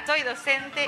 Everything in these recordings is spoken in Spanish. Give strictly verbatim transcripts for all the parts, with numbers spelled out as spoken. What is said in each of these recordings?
soy docente.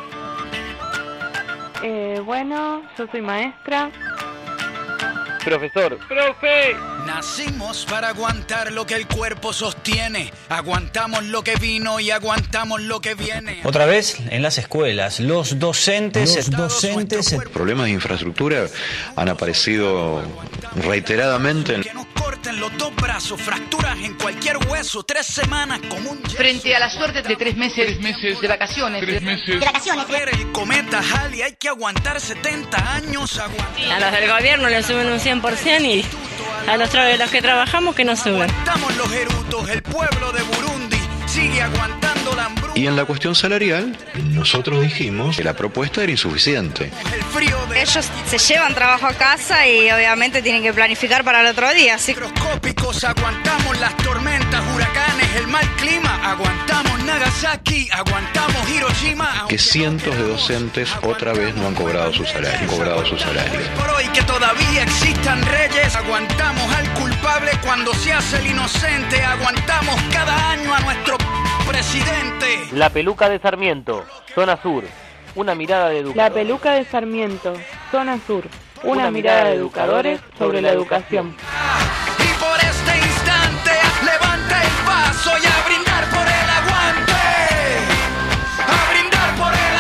Eh, bueno, yo soy maestra. Profesor. ¡Profe! Nacimos para aguantar lo que el cuerpo sostiene. Aguantamos lo que vino y aguantamos lo que viene. Otra vez en las escuelas, los docentes... Los docentes... Problemas de infraestructura han aparecido reiteradamente. Que nos corten los dos brazos, fracturas en cualquier hueso, tres semanas como un yeso. Frente a la suerte de tres meses, tres meses de vacaciones. Tres meses de vacaciones. A ver el cometa Halley, hay que aguantar setenta años. Aguantar. A los del gobierno le suben un cien por ciento y a los, tra- los que trabajamos que no suben. Aguantamos los erutos, el pueblo de Burundi sigue aguantando la hambruna. Y en la cuestión salarial, nosotros dijimos que la propuesta era insuficiente. El frío de Ellos se llevan trabajo a casa y obviamente tienen que planificar para el otro día. ¿Sí? Microscópicos, aguantamos las tormentas, huracanes, el mal clima, aguantamos Nagasaki, aguantamos Hiroshima. Que cientos de docentes otra vez no han cobrado su salario, han cobrado su salario. Por hoy que todavía existan reyes, aguantamos al culpable cuando se hace el inocente, aguantamos cada año a nuestro presidente. La peluca de Sarmiento, zona sur. Una mirada de educadores. La peluca de Sarmiento, zona sur. Una, Una mirada de educadores sobre la educación. Y por este instante, levanta el paso y a brindar por el aguante. A brindar por el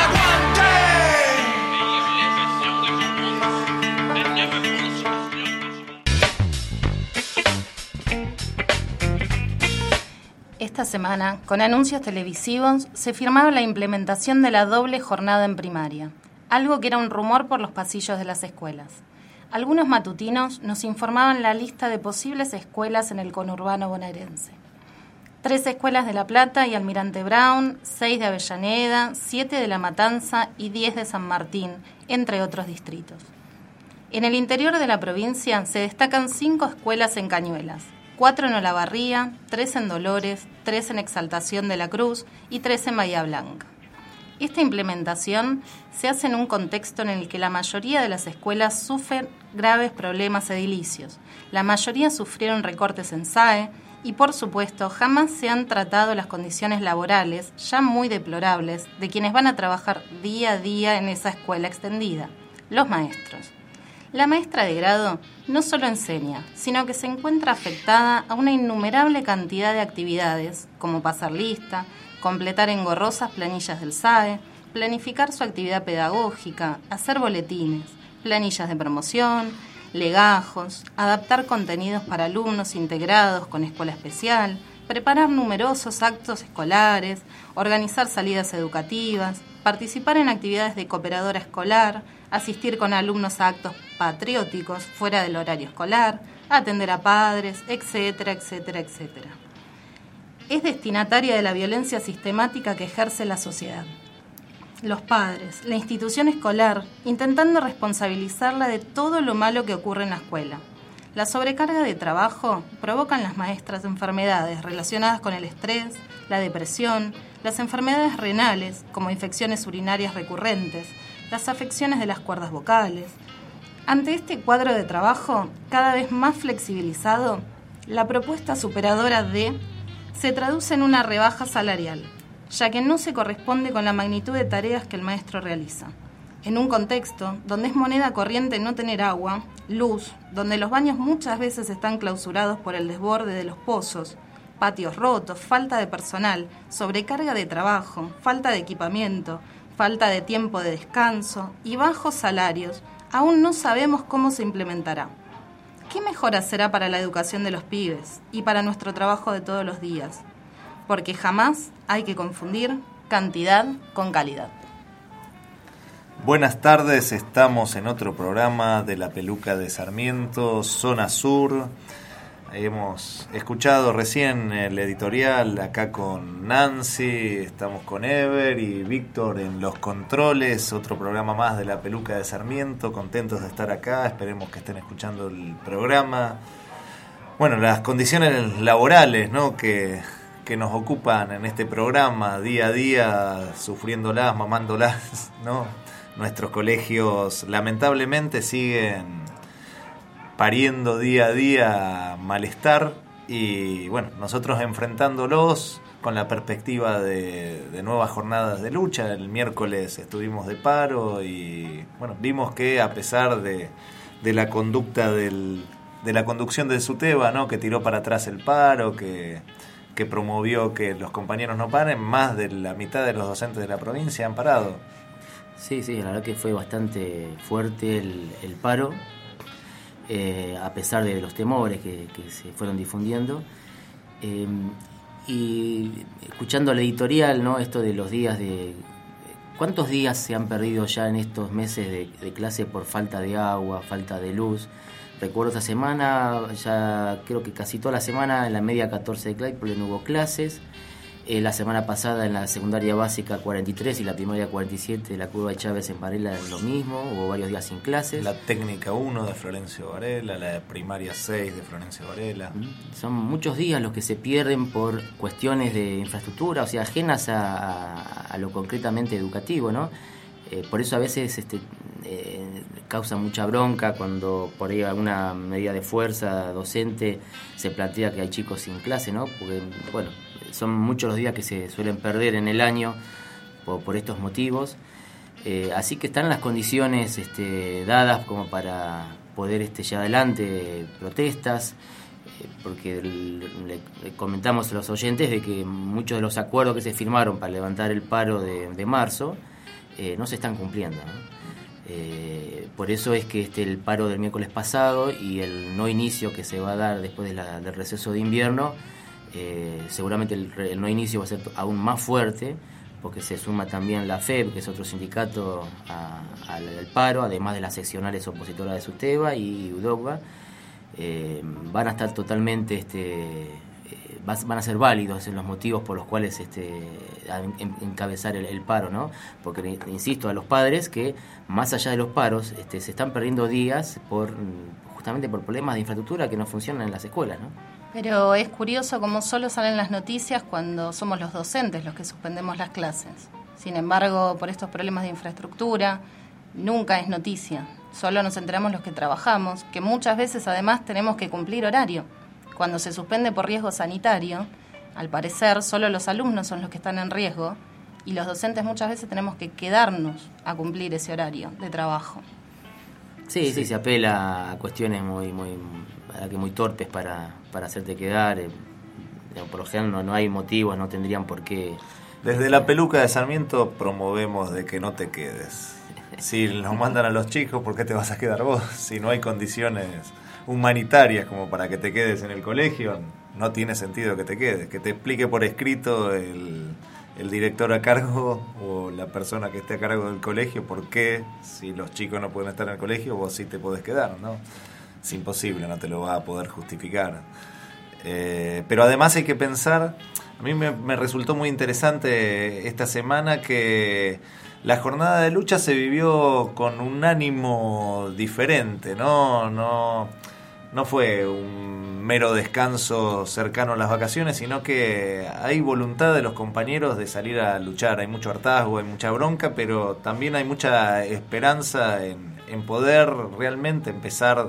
aguante. Esta semana, con anuncios televisivos, se firmaba la implementación de la doble jornada en primaria, algo que era un rumor por los pasillos de las escuelas. Algunos matutinos nos informaban la lista de posibles escuelas en el conurbano bonaerense. Tres escuelas de La Plata y Almirante Brown, seis de Avellaneda, siete de La Matanza y diez de San Martín, entre otros distritos. En el interior de la provincia se destacan cinco escuelas en Cañuelas, cuatro en Olavarría, tres en Dolores, tres en Exaltación de la Cruz y tres en Bahía Blanca. Esta implementación se hace en un contexto en el que la mayoría de las escuelas sufren graves problemas edilicios. La mayoría sufrieron recortes en S A E y, por supuesto, jamás se han tratado las condiciones laborales, ya muy deplorables, de quienes van a trabajar día a día en esa escuela extendida, los maestros. La maestra de grado no solo enseña, sino que se encuentra afectada a una innumerable cantidad de actividades, como pasar lista, completar engorrosas planillas del S A E, planificar su actividad pedagógica, hacer boletines, planillas de promoción, legajos, adaptar contenidos para alumnos integrados con escuela especial, preparar numerosos actos escolares, organizar salidas educativas, participar en actividades de cooperadora escolar, asistir con alumnos a actos patrióticos fuera del horario escolar, atender a padres, etcétera, etcétera, etcétera. Es destinataria de la violencia sistemática que ejerce la sociedad. Los padres, la institución escolar, intentando responsabilizarla de todo lo malo que ocurre en la escuela. La sobrecarga de trabajo provoca en las maestras enfermedades relacionadas con el estrés, la depresión, las enfermedades renales, como infecciones urinarias recurrentes, las afecciones de las cuerdas vocales. Ante este cuadro de trabajo, cada vez más flexibilizado, la propuesta superadora de se traduce en una rebaja salarial, ya que no se corresponde con la magnitud de tareas que el maestro realiza. En un contexto donde es moneda corriente no tener agua, luz, donde los baños muchas veces están clausurados por el desborde de los pozos, patios rotos, falta de personal, sobrecarga de trabajo, falta de equipamiento, falta de tiempo de descanso y bajos salarios, aún no sabemos cómo se implementará. ¿Qué mejora será para la educación de los pibes y para nuestro trabajo de todos los días? Porque jamás hay que confundir cantidad con calidad. Buenas tardes, estamos en otro programa de La Peluca de Sarmiento, Zona Sur. Hemos escuchado recién el editorial acá con Nancy, estamos con Ever y Víctor en los controles, otro programa más de La Peluca de Sarmiento, contentos de estar acá, esperemos que estén escuchando el programa. Bueno, las condiciones laborales, ¿no?, que, que nos ocupan en este programa día a día, sufriéndolas, mamándolas, ¿no? Nuestros colegios lamentablemente siguen pariendo día a día malestar y bueno, nosotros enfrentándolos con la perspectiva de, de nuevas jornadas de lucha. El miércoles estuvimos de paro y bueno, vimos que a pesar de, de la conducta del, de la conducción del SUTEBA, ¿no?, que tiró para atrás el paro, que, que promovió que los compañeros no paren, más de la mitad de los docentes de la provincia han parado. Sí, sí, la verdad que fue bastante fuerte el, el paro. Eh, a pesar de los temores que, que se fueron difundiendo, eh, y escuchando la editorial, ¿no?, esto de los días de... ¿Cuántos días se han perdido ya en estos meses de, de clase por falta de agua, falta de luz? Recuerdo esta semana, ya creo que casi toda la semana en la media catorce de Claypole no hubo clases. Eh, la semana pasada en la secundaria básica cuarenta y tres y la primaria cuarenta y siete de la Curva de Chávez en Varela lo mismo, hubo varios días sin clases. La técnica uno de Florencio Varela, la primaria seis de Florencio Varela. Son muchos días los que se pierden por cuestiones de infraestructura, o sea, ajenas a, a, a lo concretamente educativo, ¿no? Eh, por eso a veces este, eh, causa mucha bronca cuando por ahí alguna medida de fuerza docente se plantea que hay chicos sin clase, ¿no? Porque, bueno, son muchos los días que se suelen perder en el año por, por estos motivos. Eh, así que están las condiciones este, dadas como para poder este, llevar adelante protestas, eh, porque le, le comentamos a los oyentes de que muchos de los acuerdos que se firmaron para levantar el paro de, de marzo eh, no se están cumpliendo, ¿no? Eh, por eso es que este, el paro del miércoles pasado y el no inicio que se va a dar después de la, del receso de invierno, Eh, seguramente el, el no inicio va a ser aún más fuerte, porque se suma también la F E B, que es otro sindicato a, a, al paro, además de las seccionales opositoras de SUTEBA y UDOCBA. Eh, van a estar totalmente, este, eh, van a ser válidos en los motivos por los cuales este, en, encabezar el, el paro, ¿no? Porque insisto a los padres que más allá de los paros este, se están perdiendo días por justamente por problemas de infraestructura que no funcionan en las escuelas, ¿no? Pero es curioso cómo solo salen las noticias cuando somos los docentes los que suspendemos las clases. Sin embargo, por estos problemas de infraestructura, nunca es noticia. Solo nos enteramos los que trabajamos, que muchas veces además tenemos que cumplir horario. Cuando se suspende por riesgo sanitario, al parecer solo los alumnos son los que están en riesgo y los docentes muchas veces tenemos que quedarnos a cumplir ese horario de trabajo. Sí, sí, sí, se apela a cuestiones muy, muy, que muy torpes para, para hacerte quedar. Eh, por lo general no, no hay motivos, no tendrían por qué. Desde la peluca de Sarmiento promovemos de que no te quedes. Si nos mandan a los chicos, ¿por qué te vas a quedar vos? Si no hay condiciones humanitarias como para que te quedes en el colegio, no tiene sentido que te quedes. Que te explique por escrito el, el director a cargo o la persona que esté a cargo del colegio por qué, si los chicos no pueden estar en el colegio, vos sí te podés quedar, ¿no? Es imposible, no te lo va a poder justificar. Eh, pero además hay que pensar, a mí me, me resultó muy interesante esta semana que la jornada de lucha se vivió con un ánimo diferente, ¿no? No, no fue un mero descanso cercano a las vacaciones, sino que hay voluntad de los compañeros de salir a luchar. Hay mucho hartazgo, hay mucha bronca, pero también hay mucha esperanza en, en poder realmente empezar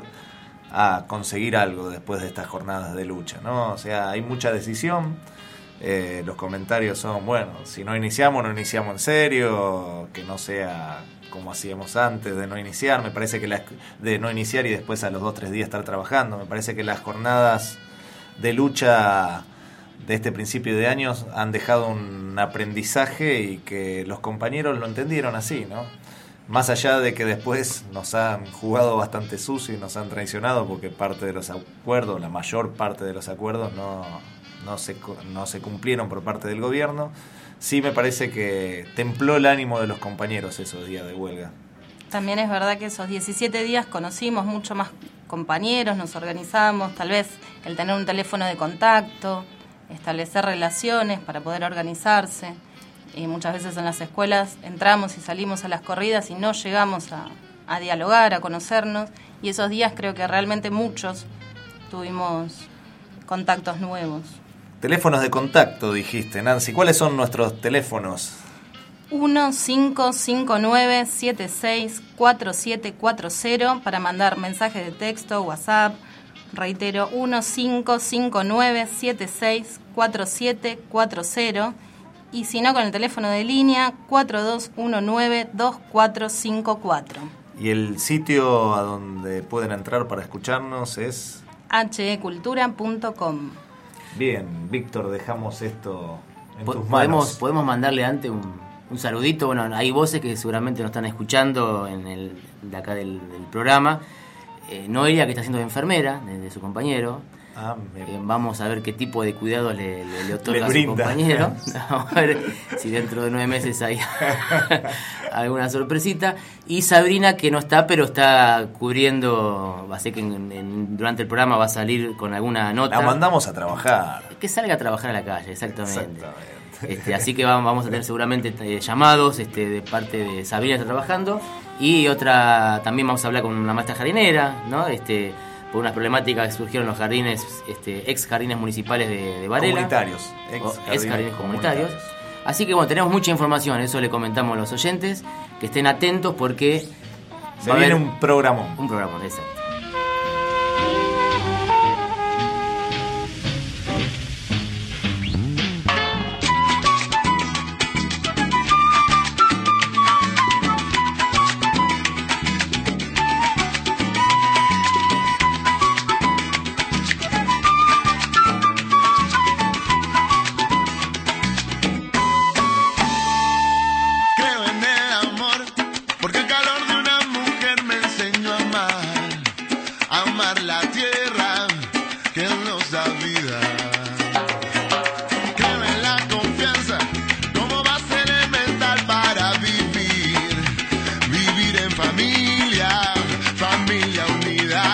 a conseguir algo después de estas jornadas de lucha, ¿no? O sea, hay mucha decisión. Eh, los comentarios son, bueno, si no iniciamos, no iniciamos en serio, que no sea como hacíamos antes de no iniciar. Me parece que las, de no iniciar y después a los dos, tres días estar trabajando. Me parece que las jornadas de lucha de este principio de años han dejado un aprendizaje y que los compañeros lo entendieron así, ¿no? Más allá de que después nos han jugado bastante sucio y nos han traicionado porque parte de los acuerdos, la mayor parte de los acuerdos no, no, se, no se cumplieron por parte del gobierno, sí me parece que templó el ánimo de los compañeros esos días de huelga. También es verdad que esos diecisiete días conocimos mucho más compañeros, nos organizamos, tal vez el tener un teléfono de contacto, establecer relaciones para poder organizarse. Y muchas veces en las escuelas entramos y salimos a las corridas y no llegamos a, a dialogar, a conocernos. Y esos días creo que realmente muchos tuvimos contactos nuevos. Teléfonos de contacto, dijiste, Nancy. ¿Cuáles son nuestros teléfonos? uno cinco cinco nueve siete seis cuatro siete cuatro cero para mandar mensajes de texto, WhatsApp, reitero, uno cinco cinco nueve siete seis cuatro siete cuatro cero, y si no con el teléfono de línea cuatro dos uno nueve dos cuatro cinco cuatro. Y el sitio a donde pueden entrar para escucharnos es hache e cultura punto com. Bien, Víctor, dejamos esto en tus podemos, manos. Podemos mandarle antes un, un saludito. Bueno, hay voces que seguramente nos están escuchando en el, de acá del, del programa. Eh, Noelia, que está siendo enfermera de, de su compañero. Ah, eh, vamos a ver qué tipo de cuidados le, le, le otorga le a su brinda. compañero. Vamos a ver si dentro de nueve meses hay alguna sorpresita. Y Sabrina, que no está, pero está cubriendo, va a ser que en, en, durante el programa va a salir con alguna nota. La mandamos a trabajar. Que salga a trabajar a la calle, exactamente. Exactamente. Este, así que vamos, vamos a tener seguramente eh, llamados este, de parte de Sabrina, que está trabajando. Y otra, también vamos a hablar con una maestra jardinera, ¿no? Este, por unas problemáticas que surgieron en los jardines, este, ex jardines municipales de, de Varela. Comunitarios. Ex O jardines, ex jardines comunitarios. comunitarios. Así que bueno, tenemos mucha información, eso le comentamos a los oyentes, que estén atentos porque Se va a viene haber un programón. un programa, exacto. Creo en el amor, porque el calor de una mujer me enseñó a amar, a amar la tierra que nos da vida. Creo en la confianza como base elemental para vivir, vivir en familia, familia unida.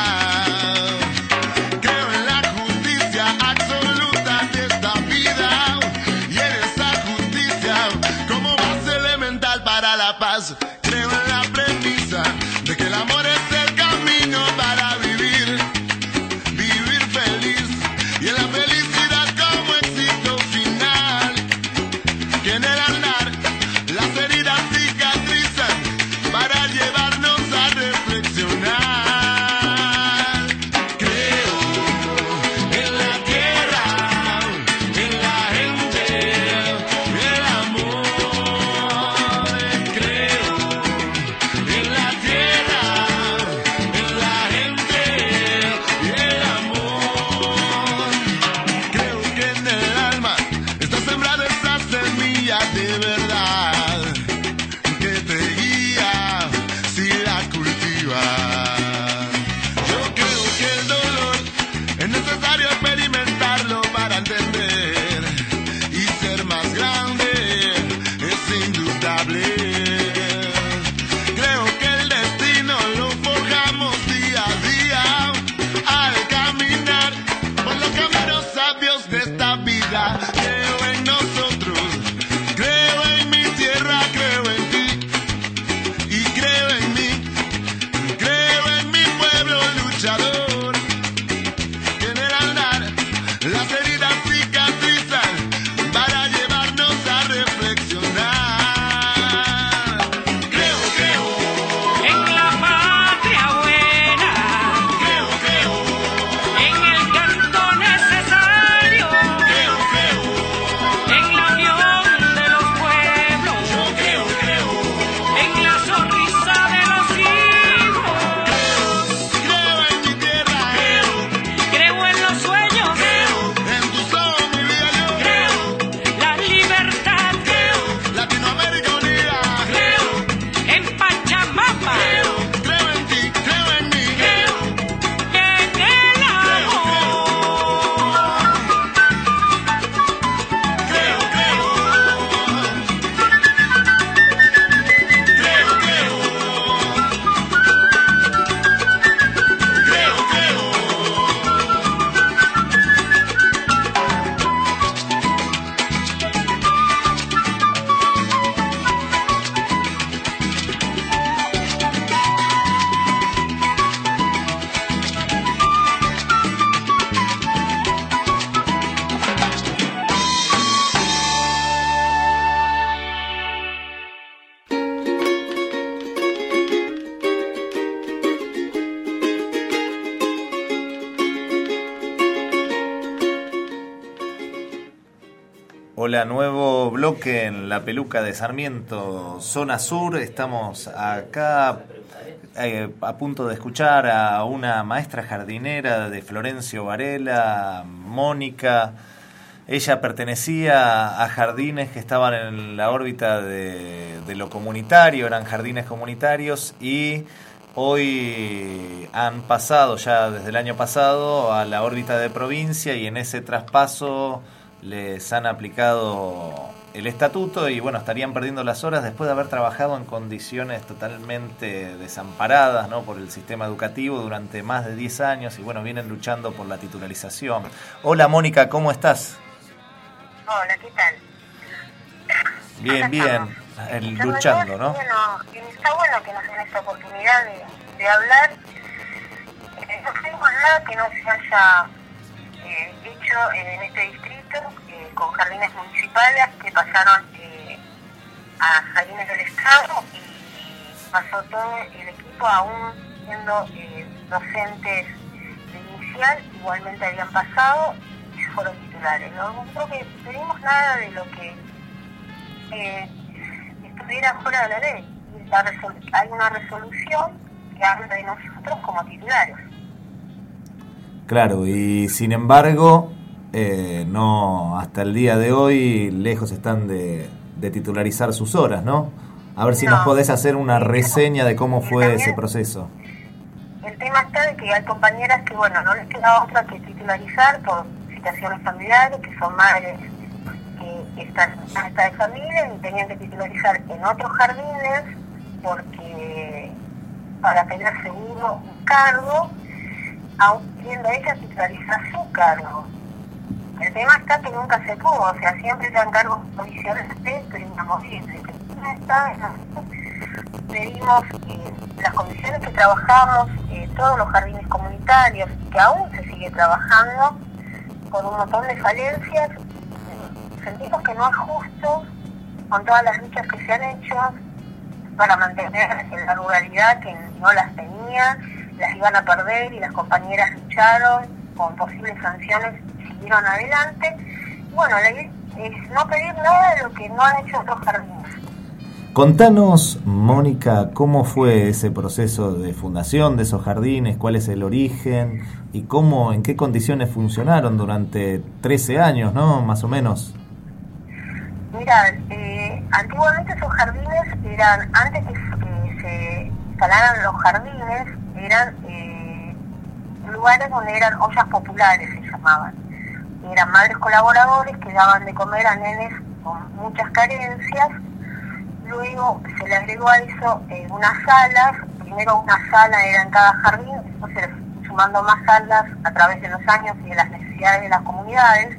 Creo en la justicia absoluta de esta vida y en esa justicia como base elemental para la paz. Creo en la premisa de que el amor es el camino para vivir Hola, nuevo bloque en la peluca de Sarmiento, zona sur. Estamos acá eh, a punto de escuchar a una maestra jardinera de Florencio Varela, Mónica. Ella pertenecía a jardines que estaban en la órbita de, de lo comunitario, eran jardines comunitarios, y hoy han pasado ya desde el año pasado a la órbita de provincia, y en ese traspaso les han aplicado el estatuto y bueno, estarían perdiendo las horas después de haber trabajado en condiciones totalmente desamparadas, ¿no?, por el sistema educativo durante más de diez años, y bueno, vienen luchando por la titularización. Hola Mónica, ¿cómo estás? Hola, ¿qué tal? Bien, bien, el, luchando, ¿no? Bueno, está bueno que nos den esta oportunidad de, de hablar. Eh, no tenemos nada que no se haya eh, hecho en este distrito eh, con jardines municipales que pasaron eh, a jardines del Estado, y pasó todo el equipo, aún siendo eh, docentes de inicial, igualmente habían pasado y fueron titulares. No creo que pedimos nada de lo que eh, estuviera fuera de la ley. Y la resol- hay una resolución que habla de nosotros como titulares. Claro, y sin embargo, eh, no, hasta el día de hoy lejos están de, de titularizar sus horas, ¿no? A ver si no. nos podés hacer una reseña de cómo fue ese proceso. El tema está de que hay compañeras que, bueno, no les queda otra que titularizar por situaciones familiares, que son madres que están en esta de familia y tenían que titularizar en otros jardines porque para tener seguro un cargo, aún queriendo ella titularizar su cargo. El tema está que nunca se pudo, o sea, siempre eran cargos provisionales pero inamovibles. Pedimos eh, las comisiones que trabajamos, eh, todos los jardines comunitarios, que aún se sigue trabajando con un montón de falencias. Sentimos que no es justo con todas las luchas que se han hecho para mantener en la ruralidad que no las tenía, las iban a perder y las compañeras lucharon con posibles sanciones y siguieron adelante. Bueno, la idea es no pedir nada de lo que no han hecho otros jardines. Contanos, Mónica, cómo fue ese proceso de fundación de esos jardines, cuál es el origen y cómo, en qué condiciones funcionaron durante trece años, ¿no? Más o menos. Mira, eh, antiguamente esos jardines eran, antes que, que se instalaran los jardines, eran eh, lugares donde eran ollas populares, se llamaban. Eran madres colaboradores que daban de comer a nenes con muchas carencias. Luego se le agregó a eso eh, unas salas, primero una sala era en cada jardín, después se le sumando más salas a través de los años y de las necesidades de las comunidades.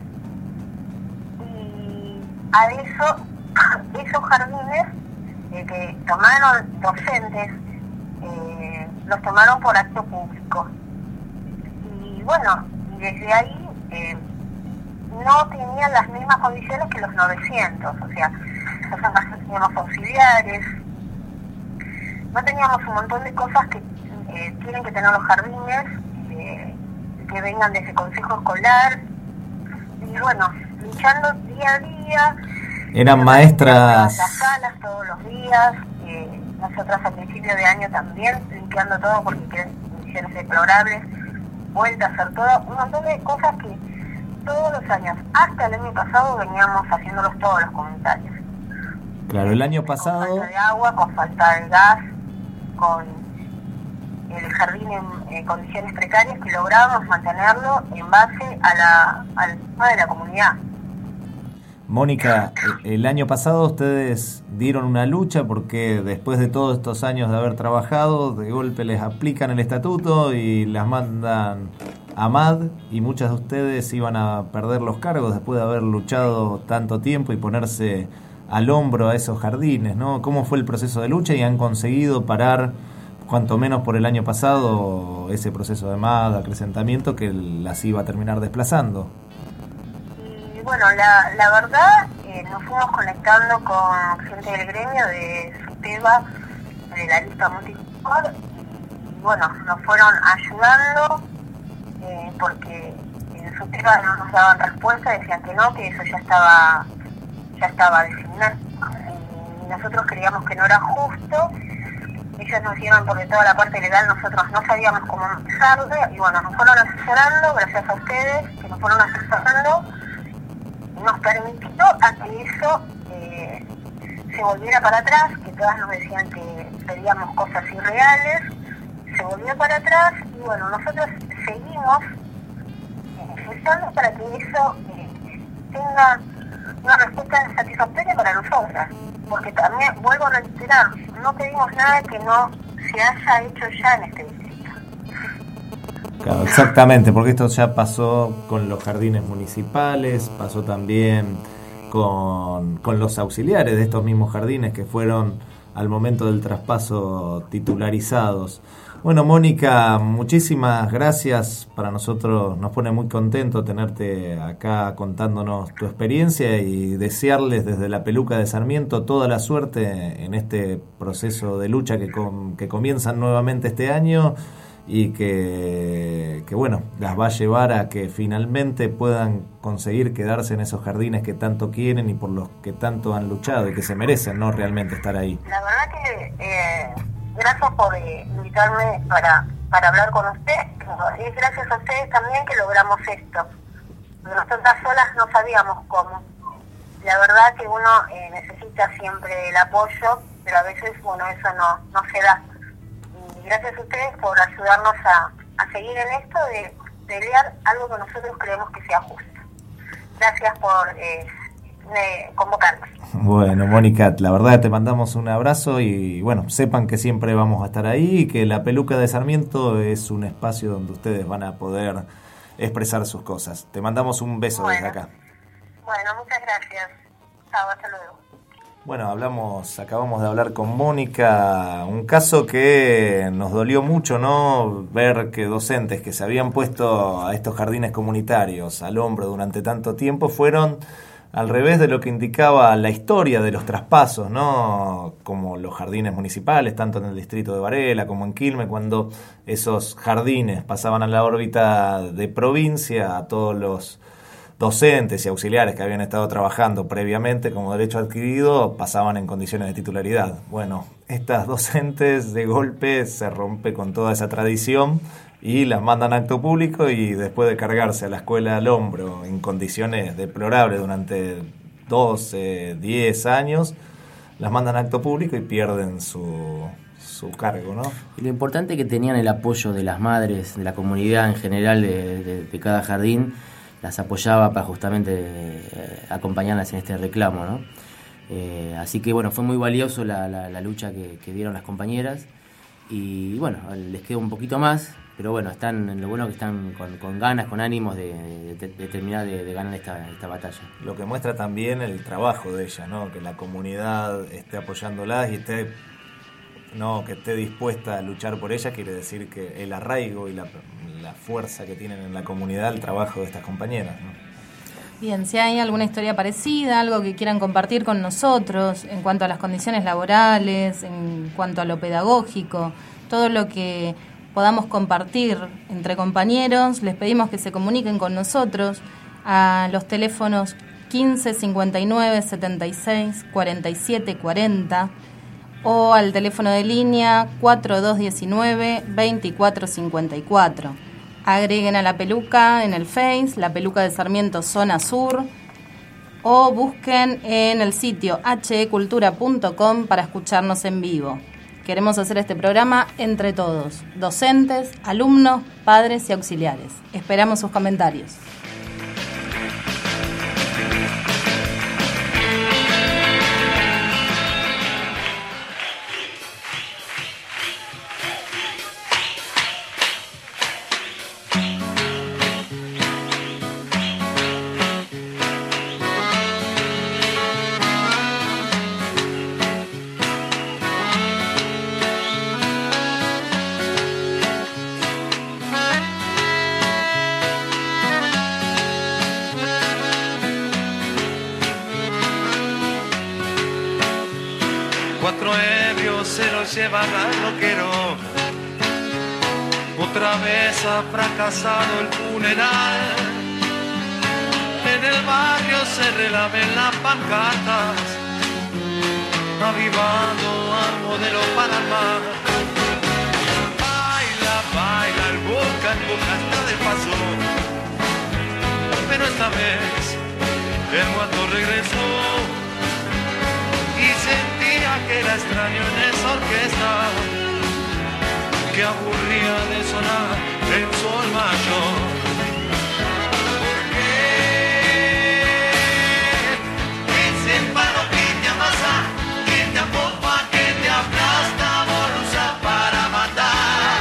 Y a eso, esos jardines eh, que tomaron docentes, eh, los tomaron por acto público. Y bueno, desde ahí eh, no tenían las mismas condiciones que los novecientos, o sea, nosotros teníamos auxiliares, no teníamos un montón de cosas que eh, tienen que tener los jardines, eh, que vengan de ese consejo escolar, y bueno, luchando día a día. Eran maestras. Las salas todos los días, eh, nosotras a principio de año también, limpiando todo porque quedan condiciones deplorables, vuelta a hacer todo, un montón de cosas que todos los años, hasta el año pasado, veníamos haciéndolos todos los comunitarios. Claro, el año pasado... Con falta de agua, con falta de gas, con el jardín en eh, condiciones precarias, que lográbamos mantenerlo en base a la, al tema de la comunidad. Mónica, el año pasado ustedes dieron una lucha porque después de todos estos años de haber trabajado, de golpe les aplican el estatuto y las mandan a M A D, y muchas de ustedes iban a perder los cargos después de haber luchado tanto tiempo y ponerse al hombro a esos jardines, ¿no? ¿Cómo fue el proceso de lucha y han conseguido parar, cuanto menos por el año pasado, ese proceso de M A D, acrecentamiento que las iba a terminar desplazando? Y bueno, la, la verdad, eh, nos fuimos conectando con gente del gremio de SUTEBA, de la lista multicolor, y bueno, nos fueron ayudando eh, porque en SUTEBA no nos daban respuesta, decían que no, que eso ya estaba ya estaba designado. Y nosotros creíamos que no era justo. Ellos nos dieron, porque toda la parte legal nosotros no sabíamos cómo empezarle, y bueno, nos fueron asesorando, gracias a ustedes, que nos fueron asesorando, nos permitió a que eso eh, se volviera para atrás, que todas nos decían que pedíamos cosas irreales, se volvió para atrás, y bueno, nosotros seguimos luchando para que eso eh, tenga una respuesta satisfactoria para nosotras, porque también, vuelvo a reiterar, no pedimos nada que no se haya hecho ya en este distrito. Claro, exactamente, porque esto ya pasó con los jardines municipales, pasó también con, con los auxiliares de estos mismos jardines que fueron al momento del traspaso titularizados. Bueno, Mónica, muchísimas gracias. Para nosotros nos pone muy contento tenerte acá contándonos tu experiencia y desearles desde la Peluca de Sarmiento toda la suerte en este proceso de lucha que, com- que comienzan nuevamente este año y que, que, bueno, las va a llevar a que finalmente puedan conseguir quedarse en esos jardines que tanto quieren y por los que tanto han luchado y que se merecen, ¿no?, realmente estar ahí. La verdad que... Eh... Gracias por eh, invitarme para, para hablar con usted. Es gracias a ustedes también que logramos esto. Nosotras solas no sabíamos cómo. La verdad que uno eh, necesita siempre el apoyo, pero a veces, bueno, eso no, no se da. Y gracias a ustedes por ayudarnos a, a seguir en esto de pelear algo que nosotros creemos que sea justo. Gracias por eh, convocarnos. Bueno, Mónica, la verdad te mandamos un abrazo y bueno, sepan que siempre vamos a estar ahí y que la Peluca de Sarmiento es un espacio donde ustedes van a poder expresar sus cosas. Te mandamos un beso bueno, desde acá. Bueno, muchas gracias. Chao, hasta luego. Bueno, hablamos, acabamos de hablar con Mónica, un caso que nos dolió mucho, ¿no? Ver que docentes que se habían puesto a estos jardines comunitarios al hombro durante tanto tiempo fueron al revés de lo que indicaba la historia de los traspasos, ¿no? Como los jardines municipales, tanto en el distrito de Varela como en Quilmes, cuando esos jardines pasaban a la órbita de provincia, a todos los docentes y auxiliares que habían estado trabajando previamente como derecho adquirido, pasaban en condiciones de titularidad. Bueno, estas docentes de golpe se rompe con toda esa tradición y las mandan a acto público y después de cargarse a la escuela al hombro en condiciones deplorables durante doce, diez años, las mandan a acto público y pierden su, su cargo, ¿no? Y lo importante es que tenían el apoyo de las madres, de la comunidad en general de, de, de cada jardín, las apoyaba para justamente eh, acompañarlas en este reclamo, ¿no? Eh, así que bueno, fue muy valioso la, la, la lucha que, que dieron las compañeras y bueno, les queda un poquito más. Pero bueno, están lo bueno que están con, con ganas, con ánimos de, de, de terminar de, de ganar esta, esta batalla. Lo que muestra también el trabajo de ella, ¿no? Que la comunidad esté apoyándolas y esté, no, que esté dispuesta a luchar por ella, quiere decir que el arraigo y la, la fuerza que tienen en la comunidad, el trabajo de estas compañeras, ¿no? Bien, si hay alguna historia parecida, algo que quieran compartir con nosotros en cuanto a las condiciones laborales, en cuanto a lo pedagógico, todo lo que podamos compartir entre compañeros, les pedimos que se comuniquen con nosotros a los teléfonos quince cincuenta y nueve setenta y seis cuarenta y siete cuarenta o al teléfono de línea cuatro dos diecinueve veinticuatro cincuenta y cuatro. Agreguen a la peluca en el Face, la Peluca de Sarmiento Zona Sur, o busquen en el sitio h e cultura punto com para escucharnos en vivo. Queremos hacer este programa entre todos, docentes, alumnos, padres y auxiliares. Esperamos sus comentarios. Cuatro ebrios se los llevan al loquero. Otra vez ha fracasado el funeral. En en el barrio se relamen las pancartas, avivando al modelo para el mar. Baila, baila, el boca en boca está de paso, pero esta vez el guato regresó y sentía que era extraño en esa orquesta que aburría de sonar en sol mayor. Porque ese palo que te amasa, que te apopa, que te aplasta, vos lo usas para matar.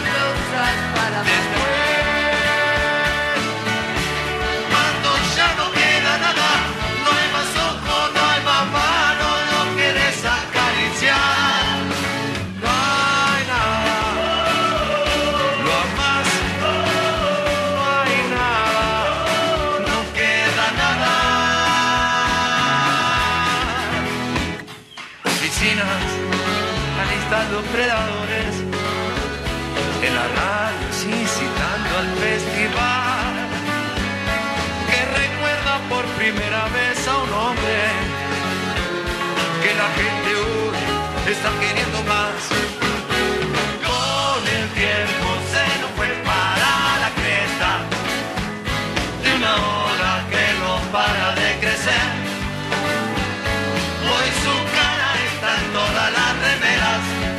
Después, cuando ya no queda nada, no hay más ojo, no hay más mano, no quieres acariciar. No hay nada, lo amas, no hay nada, no queda nada. Oficinas, alistan los predadores, en la radio incitando al festival, que recuerda por primera vez a un hombre que la gente hoy está queriendo más. Con el tiempo se nos fue para la cresta de una ola que no para de crecer. Hoy su cara está en todas las remeras,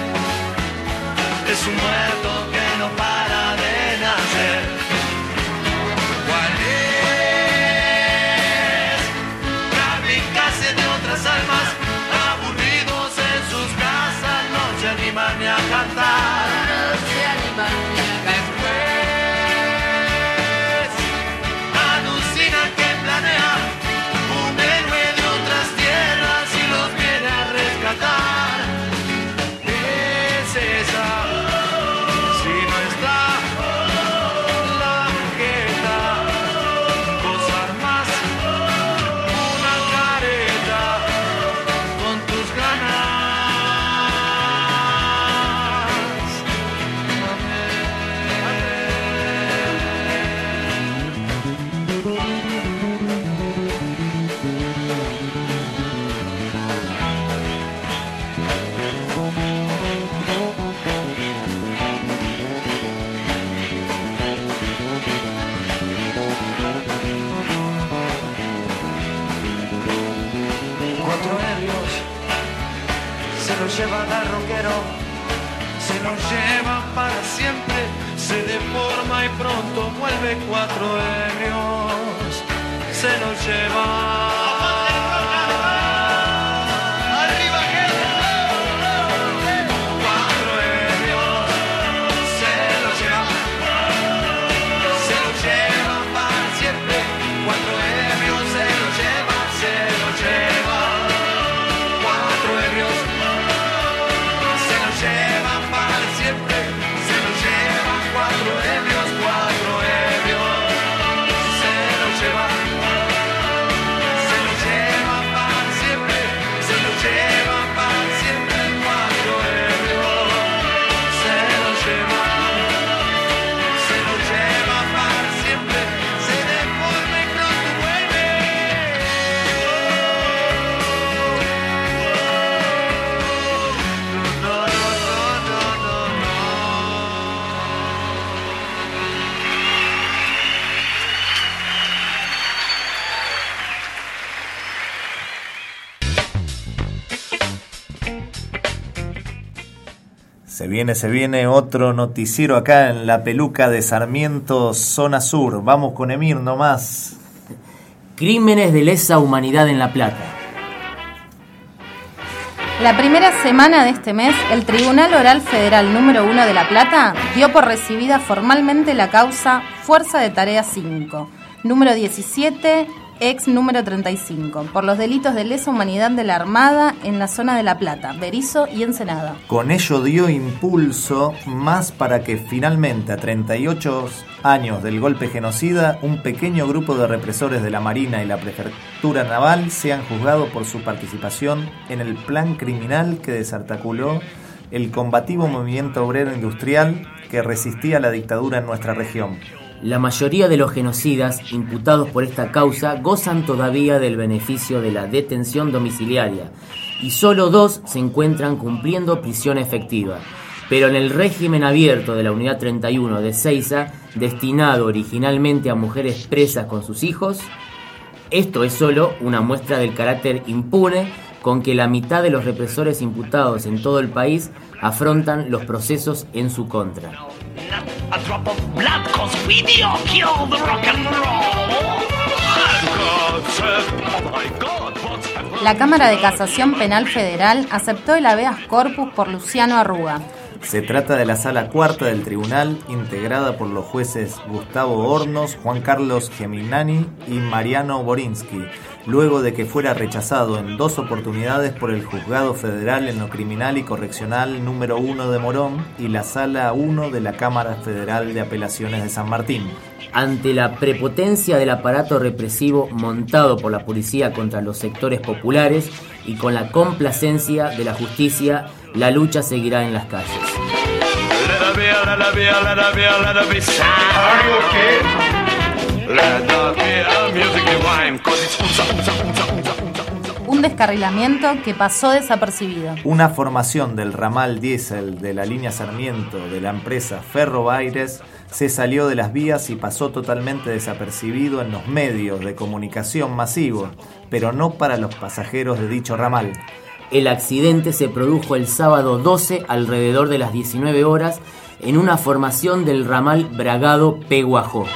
es un muerto que no para de nacer. ¿Cuál es? Kamikaze de otras almas, aburridos en sus casas, no se animan ni a cantar. No se animan ni a cantar. Después, alucina que planea un héroe de otras tierras y los viene a rescatar. Es esa, si no está la jeta, dos armas, una careta con tus ganas. Cuatro ebrios se los llevan al rockero, se los llevan para siempre, se deforma y pronto vuelve. Cuatro ebrios se los llevan. Cuatro ebrios se los llevan, se los llevan para siempre. Cuatro ebrios se los llevan, se los llevan. Cuatro ebrios se los llevan para siempre, se los llevan. Cuatro ebrios, cuatro ebrios se los llevan, se los llevan para siempre, se los llevan para siempre. Cuatro ebrios se los llevan, se los llevan para siempre, se deforma y pronto vuelve. No, no, no, no, no, no. Se viene, se viene otro noticiero acá en La Peluca de Sarmiento, zona sur. Vamos con Emir nomás. Crímenes de lesa humanidad en La Plata. La primera semana de este mes, el Tribunal Oral Federal número uno de La Plata dio por recibida formalmente la causa Fuerza de Tarea cinco, número diecisiete, ex número treinta y cinco, por los delitos de lesa humanidad de la Armada en la zona de La Plata, Berisso y Ensenada. Con ello dio impulso más para que finalmente, a treinta y ocho años del golpe genocida, un pequeño grupo de represores de la Marina y la Prefectura Naval sean juzgados por su participación en el plan criminal que desarticuló el combativo movimiento obrero industrial que resistía a la dictadura en nuestra región. La mayoría de los genocidas imputados por esta causa gozan todavía del beneficio de la detención domiciliaria y solo dos se encuentran cumpliendo prisión efectiva. Pero en el régimen abierto de la Unidad treinta y uno de Seiza, destinado originalmente a mujeres presas con sus hijos, esto es solo una muestra del carácter impune con que la mitad de los represores imputados en todo el país afrontan los procesos en su contra. La Cámara de Casación Penal Federal aceptó el habeas corpus por Luciano Arruga. Se trata de la sala cuarta del tribunal, integrada por los jueces Gustavo Hornos, Juan Carlos Geminani y Mariano Borinsky, luego de que fuera rechazado en dos oportunidades por el Juzgado Federal en lo Criminal y Correccional número uno de Morón y la Sala uno de la Cámara Federal de Apelaciones de San Martín. Ante la prepotencia del aparato represivo montado por la policía contra los sectores populares y con la complacencia de la justicia, la lucha seguirá en las calles. Un descarrilamiento que pasó desapercibido. Una formación del ramal diésel de la línea Sarmiento de la empresa Ferrobaires se salió de las vías y pasó totalmente desapercibido en los medios de comunicación masivos, pero no para los pasajeros de dicho ramal. El accidente se produjo el sábado doce alrededor de las diecinueve horas en una formación del ramal Bragado-Peguajó.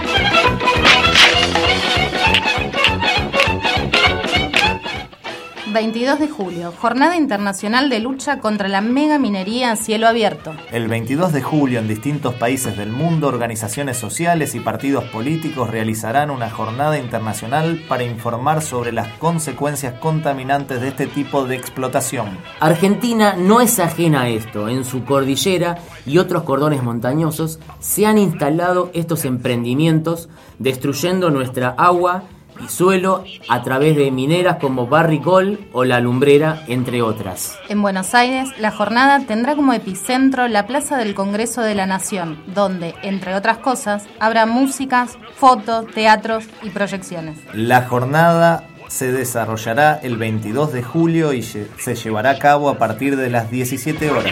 veintidós de julio, Jornada Internacional de Lucha contra la Megaminería a Cielo Abierto. El veintidós de julio, en distintos países del mundo, organizaciones sociales y partidos políticos realizarán una jornada internacional para informar sobre las consecuencias contaminantes de este tipo de explotación. Argentina no es ajena a esto. En su cordillera y otros cordones montañosos se han instalado estos emprendimientos, destruyendo nuestra agua y suelo a través de mineras como Barrick o La Lumbrera, entre otras. En Buenos Aires, la jornada tendrá como epicentro la Plaza del Congreso de la Nación, donde, entre otras cosas, habrá músicas, fotos, teatros y proyecciones. La jornada se desarrollará el veintidós de julio y se llevará a cabo a partir de las diecisiete horas.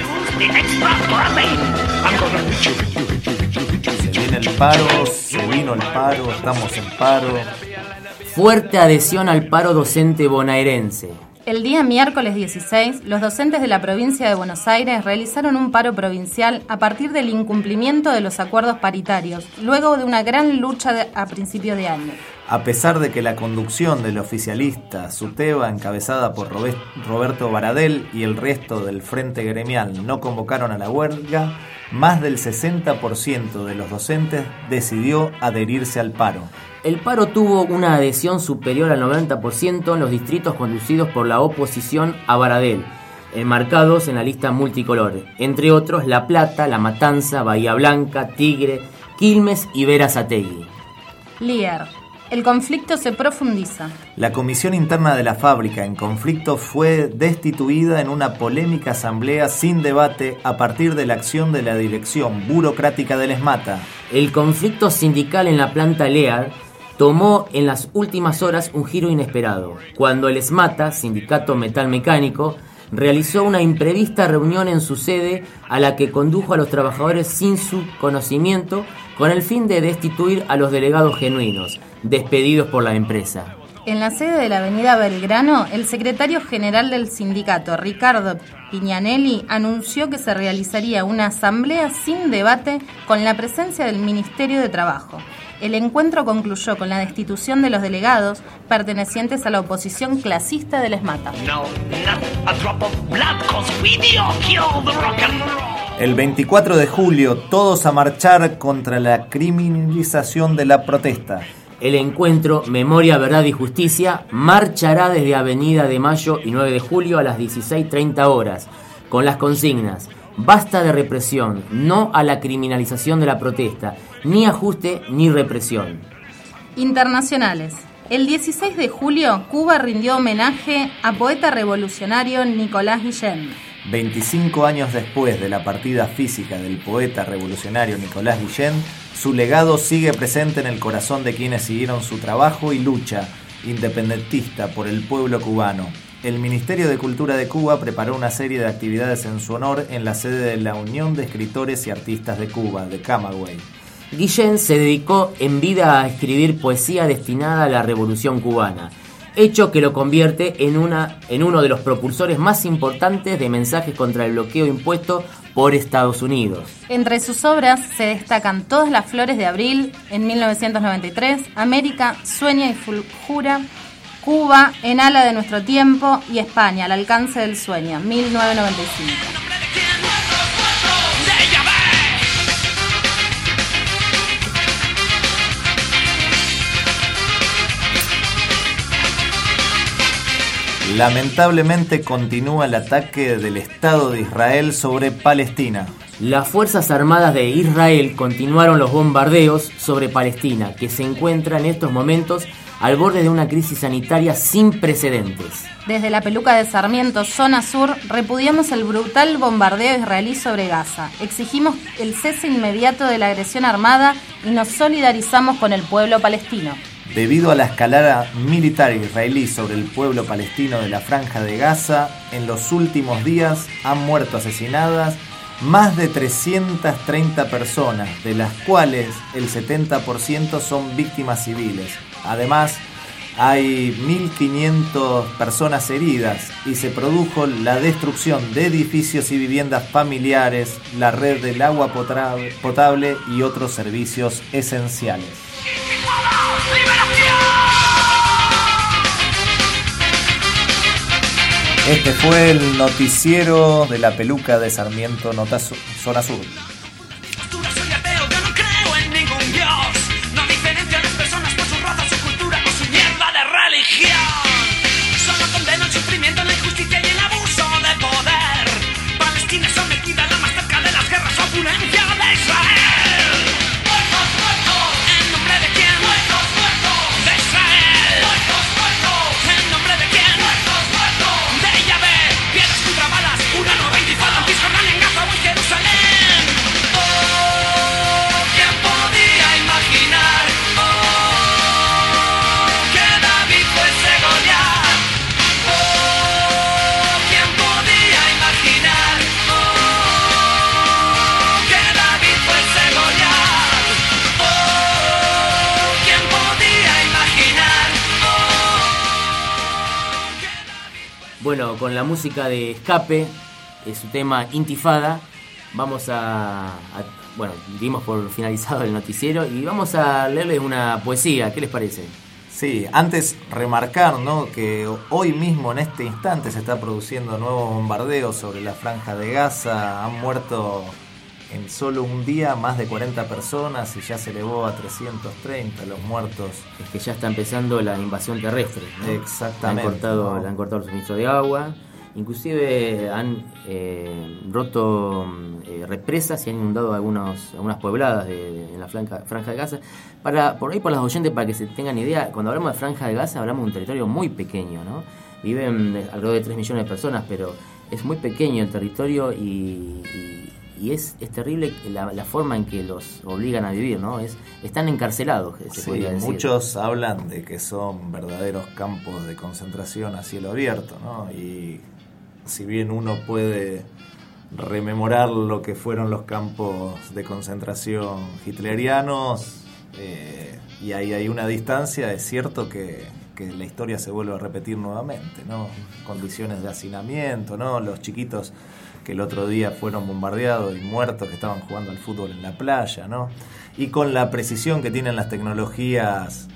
Se viene el paro, se vino el paro, estamos en paro. Fuerte adhesión al paro docente bonaerense. El día miércoles dieciséis, los docentes de la provincia de Buenos Aires realizaron un paro provincial a partir del incumplimiento de los acuerdos paritarios, luego de una gran lucha de, a principio de año. A pesar de que la conducción del oficialista Suteba, encabezada por Roberto Baradel y el resto del Frente Gremial, no convocaron a la huelga, más del sesenta por ciento de los docentes decidió adherirse al paro. El paro tuvo una adhesión superior al noventa por ciento en los distritos conducidos por la oposición a Baradel, enmarcados en la lista multicolor, entre otros La Plata, La Matanza, Bahía Blanca, Tigre, Quilmes y Berazategui. Lier. El conflicto se profundiza. La comisión interna de la fábrica en conflicto fue destituida en una polémica asamblea sin debate a partir de la acción de la dirección burocrática del ESMATA. El conflicto sindical en la planta Lear tomó en las últimas horas un giro inesperado, cuando el ESMATA, Sindicato Metalmecánico, realizó una imprevista reunión en su sede a la que condujo a los trabajadores sin su conocimiento con el fin de destituir a los delegados genuinos, despedidos por la empresa. En la sede de la avenida Belgrano, el secretario general del sindicato, Ricardo Piñanelli, anunció que se realizaría una asamblea sin debate con la presencia del Ministerio de Trabajo. El encuentro concluyó con la destitución de los delegados pertenecientes a la oposición clasista del ESMATA. El veinticuatro de julio, todos a marchar contra la criminalización de la protesta. El encuentro Memoria, Verdad y Justicia marchará desde Avenida de Mayo y nueve de julio a las dieciséis treinta horas, con las consignas: basta de represión, no a la criminalización de la protesta, ni ajuste ni represión. Internacionales. El dieciséis de julio, Cuba rindió homenaje a poeta revolucionario Nicolás Guillén. veinticinco años después de la partida física del poeta revolucionario Nicolás Guillén, Su legado sigue presente en el corazón de quienes siguieron su trabajo y lucha independentista por el pueblo cubano. El Ministerio de Cultura de Cuba preparó una serie de actividades en su honor en la sede de la Unión de Escritores y Artistas de Cuba, de Camagüey. Guillén se dedicó en vida a escribir poesía destinada a la Revolución Cubana, hecho que lo convierte en, una, en uno de los propulsores más importantes de mensajes contra el bloqueo impuesto por Estados Unidos. Entre sus obras se destacan Todas las flores de abril, en mil novecientos noventa y tres, América, Sueña y fulgura, Cuba, En ala de nuestro tiempo y España, Al alcance del sueño, mil novecientos noventa y cinco. Lamentablemente continúa el ataque del Estado de Israel sobre Palestina. Las Fuerzas Armadas de Israel continuaron los bombardeos sobre Palestina, que se encuentra en estos momentos al borde de una crisis sanitaria sin precedentes. Desde la peluca de Sarmiento, zona sur, repudiamos el brutal bombardeo israelí sobre Gaza. Exigimos el cese inmediato de la agresión armada y nos solidarizamos con el pueblo palestino. Debido a la escalada militar israelí sobre el pueblo palestino de la Franja de Gaza, en los últimos días han muerto asesinadas más de trescientas treinta personas, de las cuales el setenta por ciento son víctimas civiles. Además, hay mil quinientas personas heridas y se produjo la destrucción de edificios y viviendas familiares, la red del agua potable y otros servicios esenciales. Este fue el noticiero de la peluca de Sarmiento, Nota Zona Sur. Solo condeno el sufrimiento, la injusticia y el abuso de poder. Palestina sometida a la más cerca de las guerras, opulencia de Israel. ¡Muertos, muertos! ¿En nombre de quién? ¡Muertos, muertos! ¡De Israel! ¡Muertos, muertos! ¿En nombre de quién? ¡Muertos, muertos! De Yahvé, piedras contra balas, una nueva intifada, en Cisjordania, en Gaza o en Jerusalén. Oh, ¿quién podía imaginar? Bueno, con la música de Escape, es su tema Intifada, vamos a, a... Bueno, dimos por finalizado el noticiero y vamos a leerles una poesía, ¿qué les parece? Sí, antes remarcar, ¿no?, que hoy mismo, en este instante, se está produciendo nuevos bombardeos sobre la Franja de Gaza. Han muerto en solo un día más de cuarenta personas y ya se elevó a trescientos treinta los muertos. Es que ya está empezando la invasión terrestre, ¿no? Exactamente. Le han cortado, le han cortado el suministro de agua, inclusive han eh, roto eh, represas y han inundado algunos, algunas pobladas de, de, en la franja, franja de Gaza. Para, por ahí por las oyentes, para que se tengan idea, cuando hablamos de Franja de Gaza hablamos de un territorio muy pequeño, ¿no? Viven alrededor de tres millones de personas, pero es muy pequeño el territorio y... y Y es, es terrible la, la forma en que los obligan a vivir, ¿no? Es, están encarcelados, se sí, podría decir. Muchos hablan de que son verdaderos campos de concentración a cielo abierto, ¿no? Y si bien uno puede rememorar lo que fueron los campos de concentración hitlerianos, eh, y ahí hay una distancia, es cierto que, que la historia se vuelve a repetir nuevamente, ¿no? Condiciones de hacinamiento, ¿no? Los chiquitos que el otro día fueron bombardeados y muertos, que estaban jugando al fútbol en la playa, ¿no? Y con la precisión que tienen las tecnologías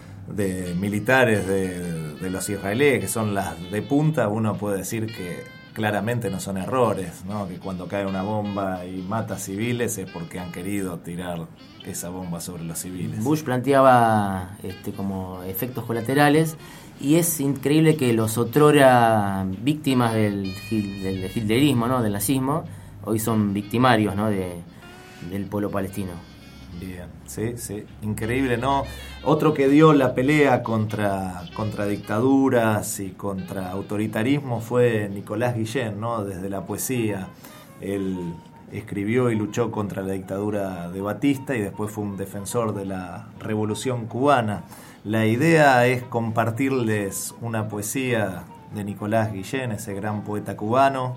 de militares de, de los israelíes, que son las de punta, uno puede decir que claramente no son errores, ¿no? Que cuando cae una bomba y mata civiles es porque han querido tirar esa bomba sobre los civiles. Bush planteaba este, como efectos colaterales. Y es increíble que los otrora víctimas del, del hitlerismo, ¿no?, del nazismo, hoy son victimarios, ¿no?, de, del pueblo palestino. Bien, sí, sí, increíble, ¿no? Otro que dio la pelea contra, contra dictaduras y contra autoritarismo fue Nicolás Guillén, ¿no?, desde la poesía. Él escribió y luchó contra la dictadura de Batista y después fue un defensor de la Revolución Cubana. La idea es compartirles una poesía de Nicolás Guillén, ese gran poeta cubano,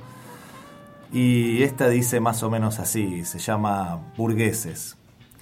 y esta dice más o menos así, se llama Burgueses.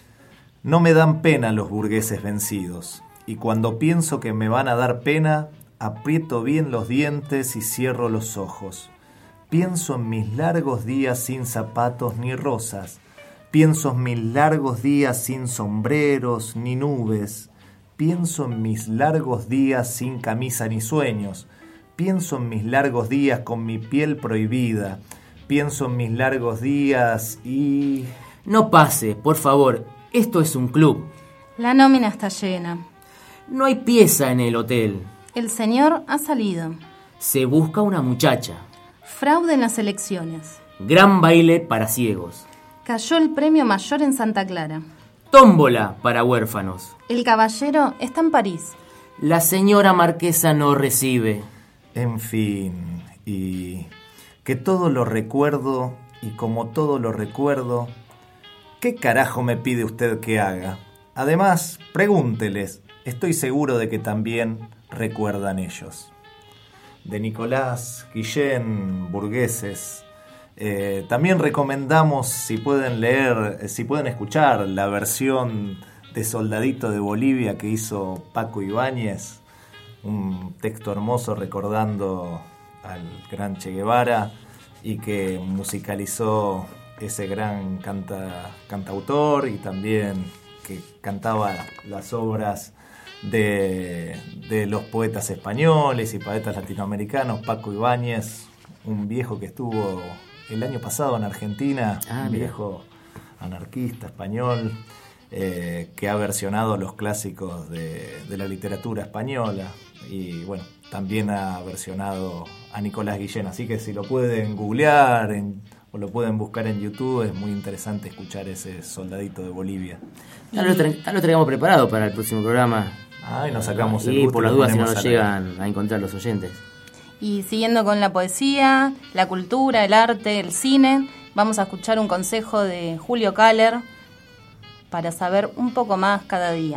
No me dan pena los burgueses vencidos, y cuando pienso que me van a dar pena, aprieto bien los dientes y cierro los ojos. Pienso en mis largos días sin zapatos ni rosas. Pienso en mis largos días sin sombreros ni nubes. Pienso en mis largos días sin camisa ni sueños. Pienso en mis largos días con mi piel prohibida. Pienso en mis largos días y... No pase, por favor. Esto es un club. La nómina está llena. No hay pieza en el hotel. El señor ha salido. Se busca una muchacha. Fraude en las elecciones. Gran baile para ciegos. Cayó el premio mayor en Santa Clara. Tómbola para huérfanos. El caballero está en París. La señora marquesa no recibe. En fin, y que todo lo recuerdo, y como todo lo recuerdo, ¿qué carajo me pide usted que haga? Además, pregúnteles, estoy seguro de que también recuerdan ellos. De Nicolás Guillén, Burgueses. Eh, también recomendamos, si pueden leer, eh, si pueden escuchar la versión de Soldadito de Bolivia que hizo Paco Ibáñez, un texto hermoso recordando al gran Che Guevara y que musicalizó ese gran canta, cantautor y también que cantaba las obras De, de los poetas españoles y poetas latinoamericanos. Paco Ibáñez, un viejo que estuvo el año pasado en Argentina, ah, un mira. viejo anarquista español eh, que ha versionado los clásicos de, de la literatura española y bueno, también ha versionado a Nicolás Guillén, así que si lo pueden googlear en, o lo pueden buscar en YouTube, es muy interesante escuchar ese Soldadito de Bolivia. Tal lo, tra- tal lo traigamos preparado para el próximo programa. Ah, y nos sacamos el Y gusto por y la lo duda si no ponemos lo al llegan a encontrar los oyentes. Y siguiendo con la poesía, la cultura, el arte, el cine, vamos a escuchar un consejo de Julio Kahler para saber un poco más cada día.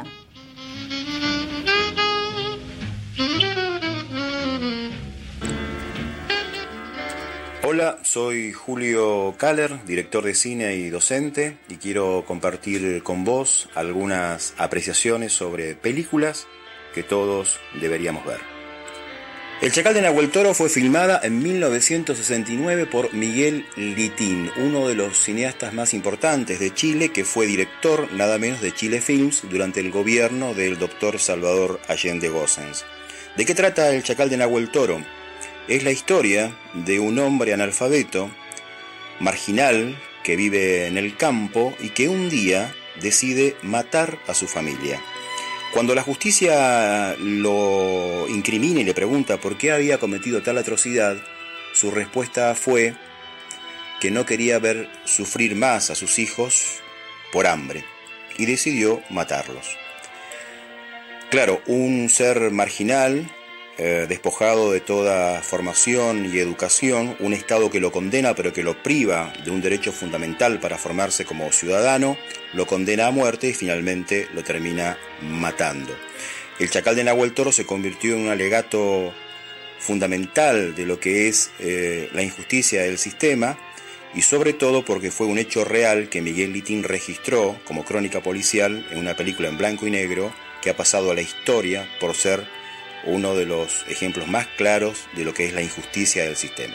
Hola, soy Julio Kahler, director de cine y docente, y quiero compartir con vos algunas apreciaciones sobre películas que todos deberíamos ver. El Chacal de Nahuel Toro fue filmada en mil novecientos sesenta y nueve por Miguel Litín, uno de los cineastas más importantes de Chile, que fue director nada menos de Chile Films durante el gobierno del doctor Salvador Allende Gossens. ¿De qué trata El Chacal de Nahuel Toro? Es la historia de un hombre analfabeto, marginal, que vive en el campo y que un día decide matar a su familia. Cuando la justicia lo incrimina y le pregunta por qué había cometido tal atrocidad, su respuesta fue que no quería ver sufrir más a sus hijos por hambre y decidió matarlos. Claro, un ser marginal, Eh, despojado de toda formación y educación, un Estado que lo condena pero que lo priva de un derecho fundamental para formarse como ciudadano, lo condena a muerte y finalmente lo termina matando. El Chacal de Nahuel Toro se convirtió en un alegato fundamental de lo que es eh, la injusticia del sistema y sobre todo porque fue un hecho real que Miguel Litín registró como crónica policial en una película en blanco y negro que ha pasado a la historia por ser uno de los ejemplos más claros de lo que es la injusticia del sistema.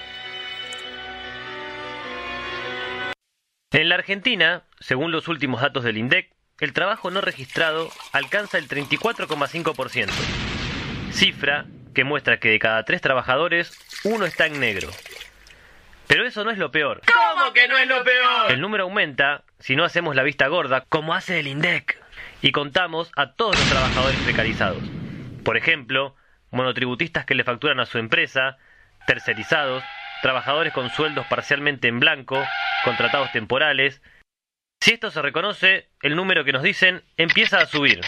En la Argentina, según los últimos datos del INDEC, el trabajo no registrado alcanza el treinta y cuatro coma cinco por ciento, cifra que muestra que de cada tres trabajadores, uno está en negro. Pero eso no es lo peor. ¿Cómo que no es lo peor? El número aumenta si no hacemos la vista gorda, como hace el INDEC, y contamos a todos los trabajadores precarizados. Por ejemplo, monotributistas que le facturan a su empresa, tercerizados, trabajadores con sueldos parcialmente en blanco, contratados temporales. Si esto se reconoce, el número que nos dicen empieza a subir.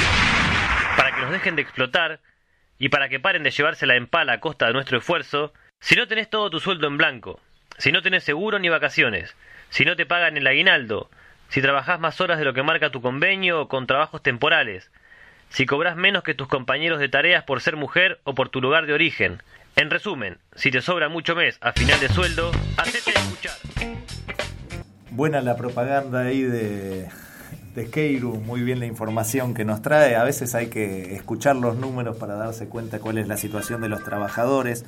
Para que nos dejen de explotar y para que paren de llevársela en pala a costa de nuestro esfuerzo, Si no tenés todo tu sueldo en blanco, si no tenés seguro ni vacaciones, si no te pagan el aguinaldo, si trabajás más horas de lo que marca tu convenio o con trabajos temporales, si cobrás menos que tus compañeros de tareas por ser mujer o por tu lugar de origen. En resumen, si te sobra mucho mes a final de sueldo, hacete escuchar. Buena la propaganda ahí de, de Keiru, muy bien la información que nos trae. A veces hay que escuchar los números para darse cuenta cuál es la situación de los trabajadores.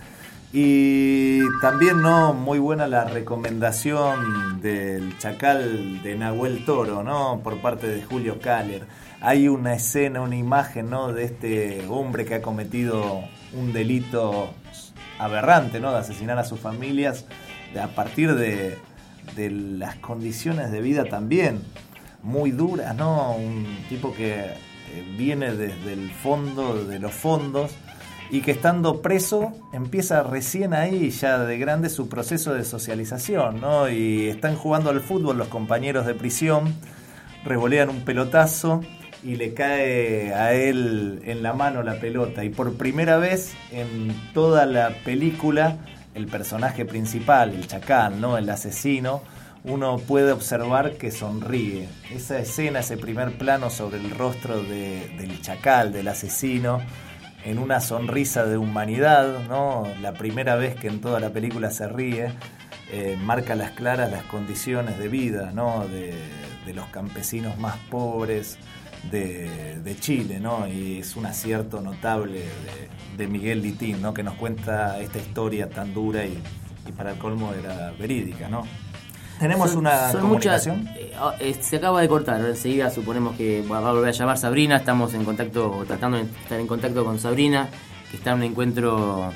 Y también, ¿no?, muy buena la recomendación del Chacal de Nahuel Toro, ¿no?, por parte de Julio Kaller. Hay una escena, una imagen, ¿no?, de este hombre que ha cometido un delito aberrante, ¿no?, de asesinar a sus familias a partir de, de las condiciones de vida también muy duras, ¿no? Un tipo que eh, viene desde el fondo de los fondos y que estando preso empieza recién ahí, ya de grande, su proceso de socialización, ¿no? Y están jugando al fútbol los compañeros de prisión, revolean un pelotazo y le cae a él en la mano la pelota. Y por primera vez en toda la película, el personaje principal, el Chacal, ¿no?, el asesino, uno puede observar que sonríe. Esa escena, ese primer plano sobre el rostro de, del Chacal, del asesino, en una sonrisa de humanidad, ¿no?, la primera vez que en toda la película se ríe, eh, marca las claras las condiciones de vida, ¿no?, de, de los campesinos más pobres de, de Chile, ¿no? Y es un acierto notable de, de Miguel Litín, ¿no?, que nos cuenta esta historia tan dura y, y para el colmo era verídica, ¿no? ¿Tenemos son, una son comunicación? Muchas, eh, eh, se acaba de cortar, enseguida suponemos que va a volver a llamar Sabrina. Estamos en contacto, tratando de estar en contacto con Sabrina, que está en un encuentro,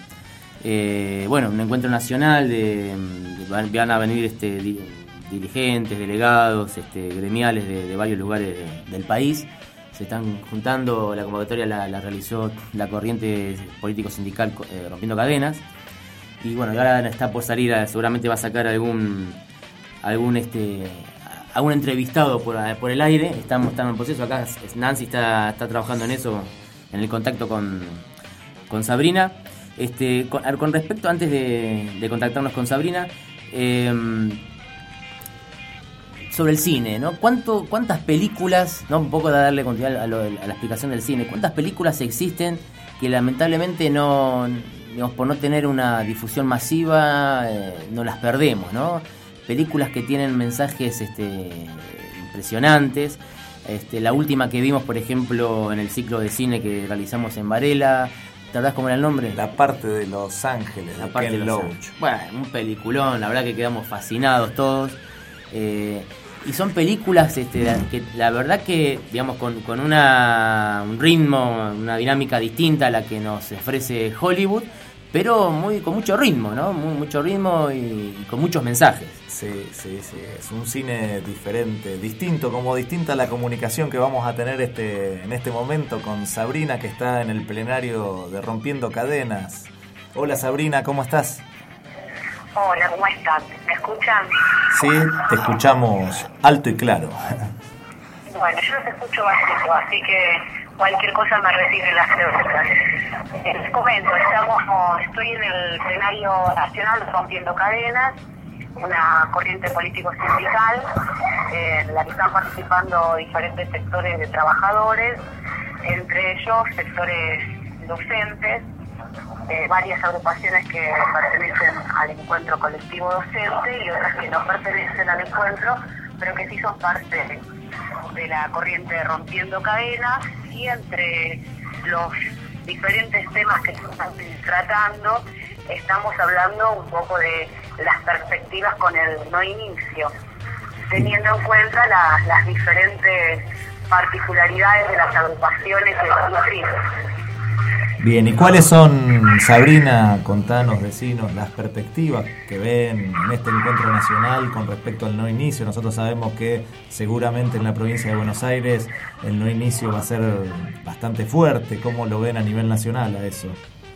eh, bueno, un encuentro nacional, de, de, van a venir este, di, dirigentes, delegados, este, gremiales de, de varios lugares de, del país. Se están juntando, la convocatoria la, la realizó la corriente político-sindical eh, Rompiendo Cadenas. Y bueno, ahora está por salir, seguramente va a sacar algún... algún este algún entrevistado por, por el aire. Estamos, estamos en proceso acá. Nancy está, está trabajando en eso, en el contacto con, con Sabrina. Este, con, con respecto, antes de, de contactarnos con Sabrina, eh, sobre el cine, ¿no? ¿Cuánto, cuántas películas, no, un poco de darle continuidad a, lo, a la explicación del cine, cuántas películas existen que lamentablemente no, digamos, por no tener una difusión masiva, eh, no las perdemos, ¿no? Películas que tienen mensajes este, impresionantes. Este, la última que vimos, por ejemplo, en el ciclo de cine que realizamos en Varela, ¿te acordás cómo era el nombre? La parte de Los Ángeles, la de parte Ken de Los Loach. Ángeles. Bueno, un peliculón, la verdad que quedamos fascinados todos. Eh, y son películas este, que la verdad que, digamos, con, con una, un ritmo, una dinámica distinta a la que nos ofrece Hollywood, pero muy con mucho ritmo, ¿no? Muy, mucho ritmo y, y con muchos mensajes. Sí, sí, sí, es un cine diferente, distinto, como distinta la comunicación que vamos a tener este en este momento con Sabrina, que está en el plenario de Rompiendo Cadenas. Hola Sabrina, ¿cómo estás? Hola, ¿cómo están? ¿Me escuchan? Sí, te escuchamos alto y claro. Bueno, yo los escucho bajito, así que cualquier cosa me recibe las preguntas. Les comento, estamos, estoy en el plenario nacional Rompiendo Cadenas, una corriente político-sindical eh, en la que están participando diferentes sectores de trabajadores, entre ellos sectores docentes, eh, varias agrupaciones que pertenecen al encuentro colectivo docente y otras que no pertenecen al encuentro, pero que sí son parte de la corriente Rompiendo Cadenas. Y entre los diferentes temas que se están tratando, estamos hablando un poco de las perspectivas con el no inicio, teniendo en cuenta la, las diferentes particularidades de las agrupaciones de los distritos. Bien, ¿y cuáles son, Sabrina, contanos, decinos, las perspectivas que ven en este encuentro nacional con respecto al no inicio? Nosotros sabemos que seguramente en la provincia de Buenos Aires el no inicio va a ser bastante fuerte. ¿Cómo lo ven a nivel nacional a eso?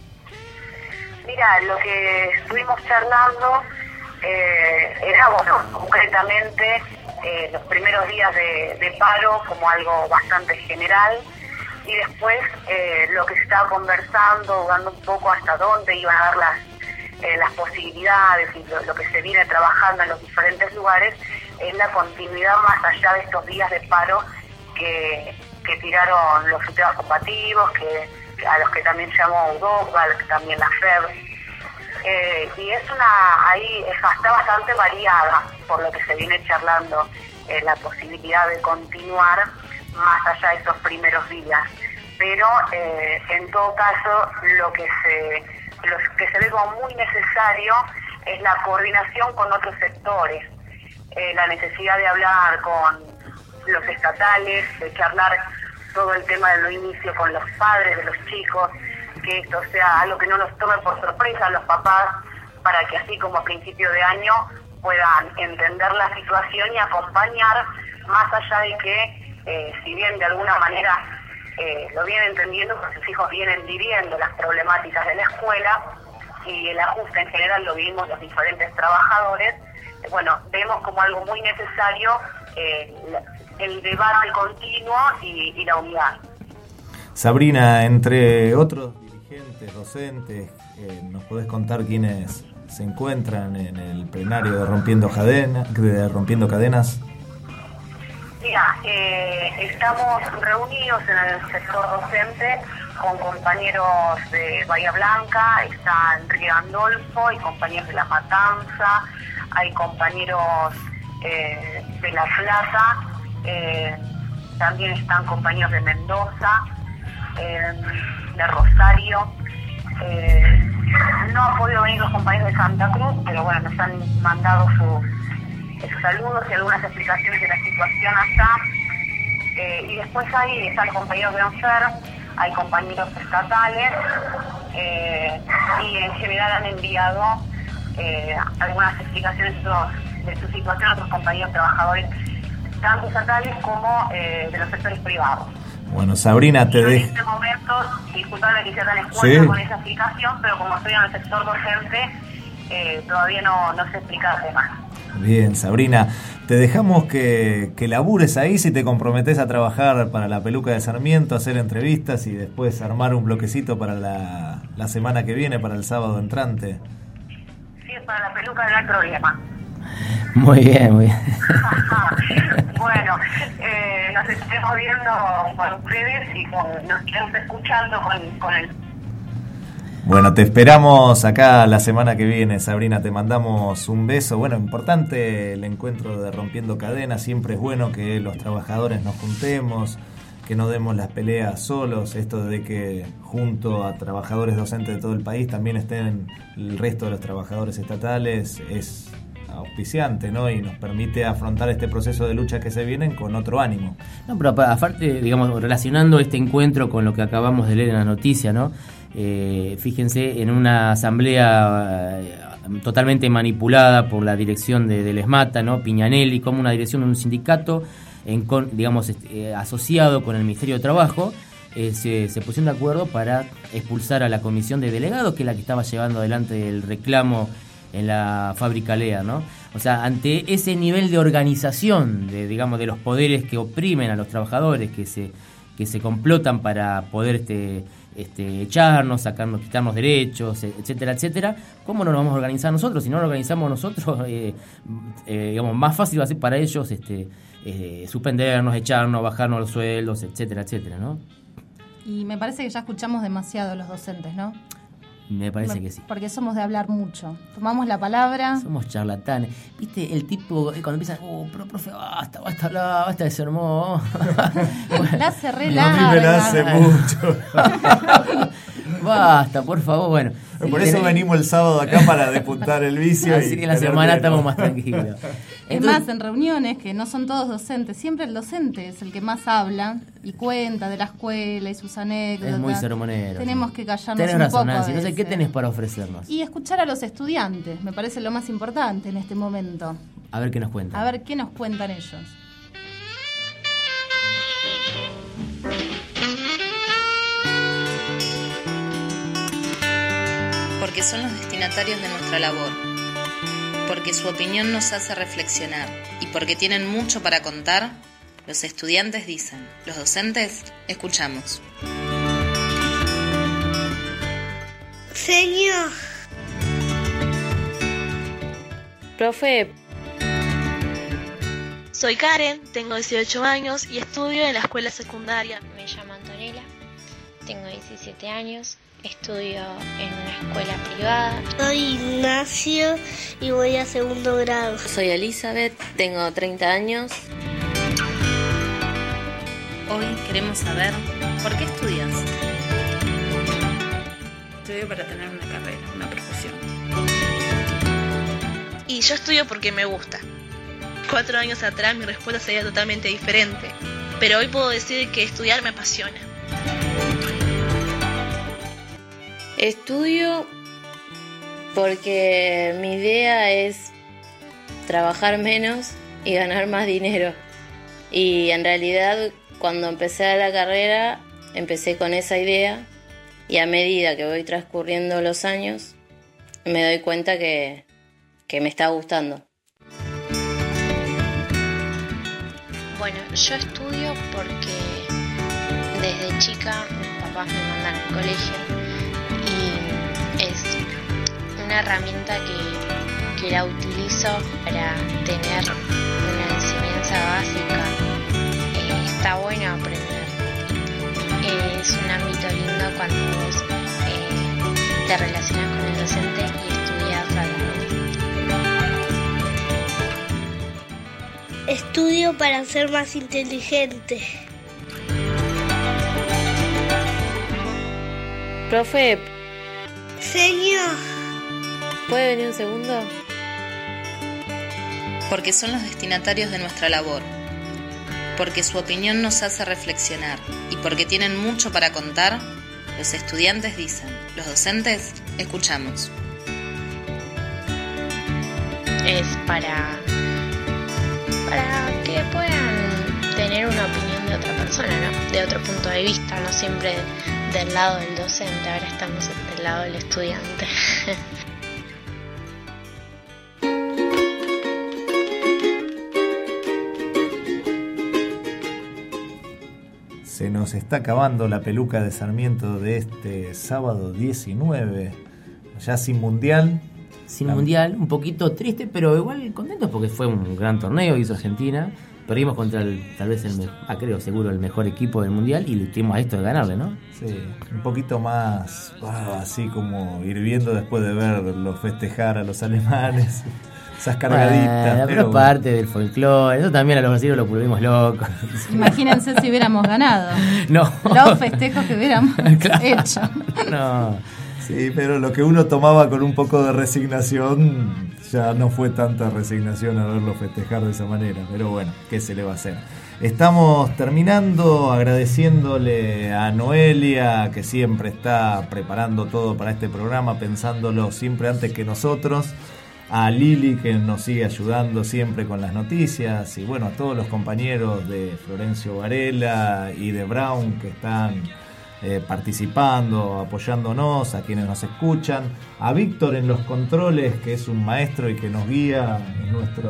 Mira, lo que estuvimos charlando eh, era, bueno, concretamente eh, los primeros días de, de paro como algo bastante general, y después eh, lo que se estaba conversando, dando un poco hasta dónde iban a dar las, eh, las posibilidades y lo, lo que se viene trabajando en los diferentes lugares es la continuidad más allá de estos días de paro que, que tiraron los sistemas combativos, que, que a los que también llamó UDOCA, a los que también la FEB. Eh, y es una, ahí está bastante variada por lo que se viene charlando, eh, la posibilidad de continuar más allá de estos primeros días. Pero eh, en todo caso lo que se lo que se ve como muy necesario es la coordinación con otros sectores, eh, la necesidad de hablar con los estatales, de charlar todo el tema del inicio con los padres de los chicos, que esto sea algo que no nos tome por sorpresa a los papás, para que así como a principio de año puedan entender la situación y acompañar, más allá de que, eh, si bien de alguna manera eh, lo vienen entendiendo, porque sus hijos vienen viviendo las problemáticas de la escuela y el ajuste en general lo vivimos los diferentes trabajadores, eh, bueno, vemos como algo muy necesario eh, el debate continuo y, y la unidad. Sabrina, entre otros dirigentes, docentes, eh, ¿nos podés contar quiénes se encuentran en el plenario de Rompiendo, Cadena, de Rompiendo Cadenas? Mira, eh, estamos reunidos en el sector docente con compañeros de Bahía Blanca, está Enrique Gandolfo, hay compañeros de La Matanza, hay compañeros eh, de La Plata, eh, también están compañeros de Mendoza, eh, de Rosario. Eh, no han podido venir los compañeros de Santa Cruz, pero bueno, nos han mandado sus, sus saludos y algunas explicaciones de la situación allá. Eh, y después ahí están los compañeros de ONFER, hay compañeros estatales, eh, y en general han enviado eh, algunas explicaciones de, los, de su situación a otros compañeros trabajadores, tanto estatales como eh, de los sectores privados. Bueno, Sabrina, te dejo. En dejo. este momento, disculpame que sea tan escueta Sí. con esa explicación, pero como estoy en el sector docente, eh, todavía no, no sé explicarte más. Bien, Sabrina, te dejamos que, que labures ahí si te comprometés a trabajar para la Peluca de Sarmiento, hacer entrevistas y después armar un bloquecito para la, la semana que viene, para el sábado entrante. Si es para la peluca no hay problema. Muy bien, muy bien. Bueno, eh, nos estemos viendo con ustedes y con, nos estemos escuchando con, con el... Bueno, te esperamos acá la semana que viene, Sabrina, te mandamos un beso. Bueno, importante el encuentro de Rompiendo Cadenas, siempre es bueno que los trabajadores nos juntemos, que no demos las peleas solos, esto de que junto a trabajadores docentes de todo el país también estén el resto de los trabajadores estatales, es auspiciante, ¿no? Y nos permite afrontar este proceso de lucha que se vienen con otro ánimo. No, pero aparte, digamos, relacionando este encuentro con lo que acabamos de leer en la noticia, ¿no? Eh, fíjense, en una asamblea eh, totalmente manipulada por la dirección de, del ESMATA, ¿no? Piñanelli, como una dirección de un sindicato, en con, digamos, eh, asociado con el Ministerio de Trabajo, eh, se, se pusieron de acuerdo para expulsar a la comisión de delegados, que es la que estaba llevando adelante el reclamo en la fábrica Lea, ¿no? O sea, ante ese nivel de organización, de, digamos, de los poderes que oprimen a los trabajadores, que se que se complotan para poder este, este echarnos, sacarnos, quitarnos derechos, etcétera, etcétera, ¿cómo no nos vamos a organizar nosotros? Si no nos organizamos nosotros, eh, eh, digamos, más fácil va a ser para ellos este, eh, suspendernos, echarnos, bajarnos los sueldos, etcétera, etcétera, ¿no? Y me parece que ya escuchamos demasiado a los docentes, ¿no? Me parece que sí. Porque somos de hablar mucho. Tomamos la palabra. Somos charlatanes. ¿Viste? El tipo, cuando empiezan, oh, pero profe, basta, basta hablar, basta de sermón. Bueno, la hace re larga. A mí me la hace mucho. Basta, por favor, bueno. Por eso venimos el sábado acá para despuntar el vicio. Así y que en la semana estamos más tranquilos. Es Entonces, más, en reuniones que no son todos docentes, siempre el docente es el que más habla y cuenta de la escuela y sus anécdotas. Es muy sermonero. Tenemos sí. que callarnos tenés un razón, poco. Nancy. Entonces, ¿qué tenés para ofrecernos? Y escuchar a los estudiantes, me parece lo más importante en este momento. A ver qué nos cuentan. A ver qué nos cuentan ellos. Porque son los destinatarios de nuestra labor, porque su opinión nos hace reflexionar y porque tienen mucho para contar, los estudiantes dicen, los docentes escuchamos. Señor, Profe. Soy Karen, tengo dieciocho años y estudio en la escuela secundaria. Me llamo Antonella, tengo diecisiete años, estudio en una escuela privada. Soy Ignacio y voy a segundo grado. Soy Elizabeth, tengo treinta años. Hoy queremos saber por qué estudias. Estudio para tener una carrera, una profesión. Y yo estudio porque me gusta. Cuatro años atrás mi respuesta sería totalmente diferente, pero hoy puedo decir que estudiar me apasiona. Estudio porque mi idea es trabajar menos y ganar más dinero. Y en realidad cuando empecé la carrera empecé con esa idea y a medida que voy transcurriendo los años me doy cuenta que, que me está gustando. Bueno, yo estudio porque desde chica mis papás me mandan al colegio y es una herramienta que, que la utilizo para tener una enseñanza básica. Eh, está bueno aprender. Eh, es un ámbito lindo cuando vos eh, te relacionas con el docente y estudias a la vez. Estudio para ser más inteligente. Profe. Señor. ¿Puede venir un segundo? Porque son los destinatarios de nuestra labor. Porque su opinión nos hace reflexionar. Y porque tienen mucho para contar, los estudiantes dicen, los docentes escuchamos. Es para... para que puedan tener una opinión de otra persona, ¿no? De otro punto de vista, no siempre del lado del docente, ahora estamos del lado del estudiante. Se nos está acabando la peluca de Sarmiento de este sábado diecinueve, ya sin mundial. Sin la... mundial, un poquito triste, pero igual contentos porque fue un gran torneo, hizo Argentina. Perdimos contra el, tal vez el, ah, creo seguro, el mejor equipo del mundial y le tuvimos a esto de ganarle, ¿no? Sí, un poquito más, oh, así como hirviendo después de verlos festejar a los alemanes. Esas cargaditas. Bueno, pero es parte del folclore. Eso también a los brasileños lo volvimos locos. Imagínense si hubiéramos ganado. No. Los festejos que hubiéramos claro. hecho. No. Sí, pero lo que uno tomaba con un poco de resignación, ya no fue tanta resignación a verlo festejar de esa manera. Pero bueno, ¿qué se le va a hacer? Estamos terminando agradeciéndole a Noelia, que siempre está preparando todo para este programa, pensándolo siempre antes que nosotros. A Lili, que nos sigue ayudando siempre con las noticias. Y bueno, a todos los compañeros de Florencio Varela y de Brown que están... Eh, participando, apoyándonos, a quienes nos escuchan, a Víctor en los controles, que es un maestro y que nos guía, es nuestro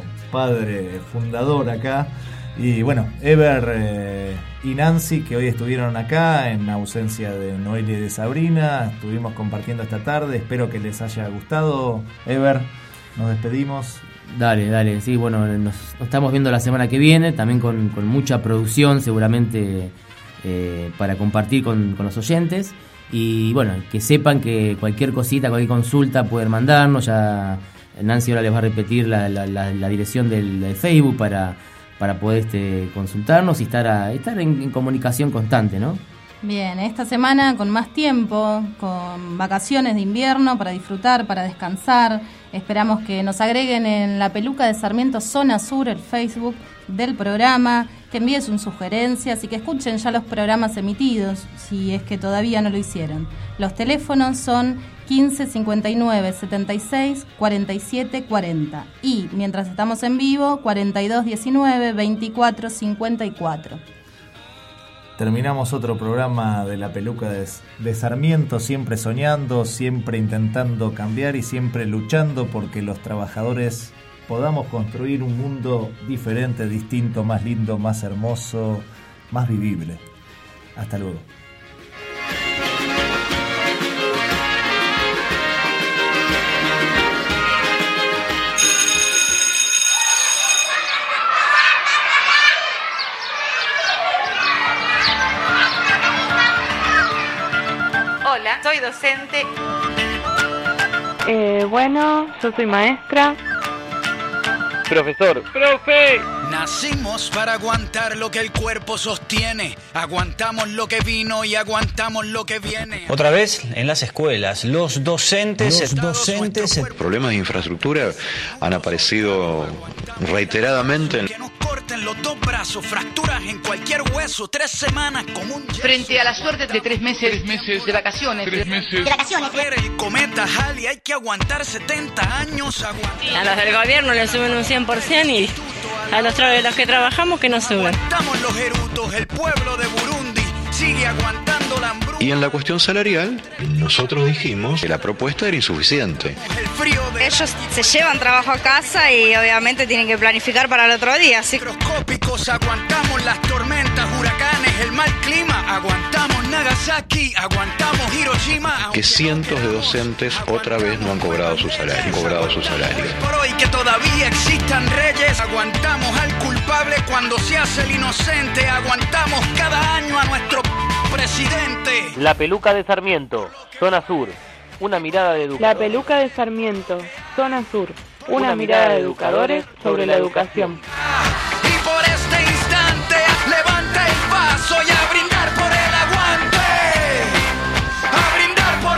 padre fundador acá, y bueno, Ever eh, y Nancy, que hoy estuvieron acá en ausencia de Noelia y de Sabrina, estuvimos compartiendo esta tarde, espero que les haya gustado. Ever, nos despedimos. Dale, dale, sí, bueno, nos, nos estamos viendo la semana que viene, también con, con mucha producción seguramente. Eh, para compartir con, con los oyentes y bueno, que sepan que cualquier cosita, cualquier consulta pueden mandarnos. Ya Nancy ahora les va a repetir la, la, la, la dirección del, del Facebook para, para poder este, consultarnos y estar, a, estar en, en comunicación constante, ¿no? Bien, esta semana con más tiempo, con vacaciones de invierno para disfrutar, para descansar. Esperamos que nos agreguen en la peluca de Sarmiento Zona Sur, el Facebook del programa, que envíen sus sugerencias y que escuchen ya los programas emitidos, si es que todavía no lo hicieron. Los teléfonos son quince cincuenta y nueve setenta y seis cuarenta y siete cuarenta y mientras estamos en vivo cuarenta y dos diecinueve veinticuatro cincuenta y cuatro. Terminamos otro programa de la peluca de, de Sarmiento, siempre soñando, siempre intentando cambiar y siempre luchando porque los trabajadores podamos construir un mundo diferente, distinto, más lindo, más hermoso, más vivible. Hasta luego. soy docente. Eh, bueno, yo soy maestra. Profesor. ¡Profe! Nacimos para aguantar lo que el cuerpo sostiene. Aguantamos lo que vino y aguantamos lo que viene. Otra vez en las escuelas, los docentes... Los docentes... Problemas de infraestructura han aparecido reiteradamente en... Que nos corten los dos brazos, fracturas en cualquier hueso, tres semanas como un yeso. Frente a la suerte de tres meses, tres meses de vacaciones. Tres meses. De vacaciones. A ver el cometa Halley, hay que aguantar setenta años. Aguantar. A los del gobierno le suben un cien por ciento y a los, tra- los que trabajamos que no suben. Aguantamos los erutos, el pueblo de Burundi sigue aguantando la hambruna. Y en la cuestión salarial, nosotros dijimos que la propuesta era insuficiente. El frío de Ellos se llevan trabajo a casa y obviamente tienen que planificar para el otro día. Así microscópicos, aguantamos las tormentas, huracanes, el mal clima, aguantamos Nagasaki, aguantamos Hiroshima. Que cientos de docentes otra vez no han cobrado su salario, han cobrado su salario. Por hoy que todavía existan reyes, aguantamos al culpable cuando se hace el inocente, aguantamos cada año a nuestro presidente. La peluca de Sarmiento, zona sur. Una mirada de educadores. La peluca de Sarmiento, zona sur. Una, Una mirada de educadores sobre la educación. Y por este instante, levanta el paso y a brindar por el aguante. A brindar por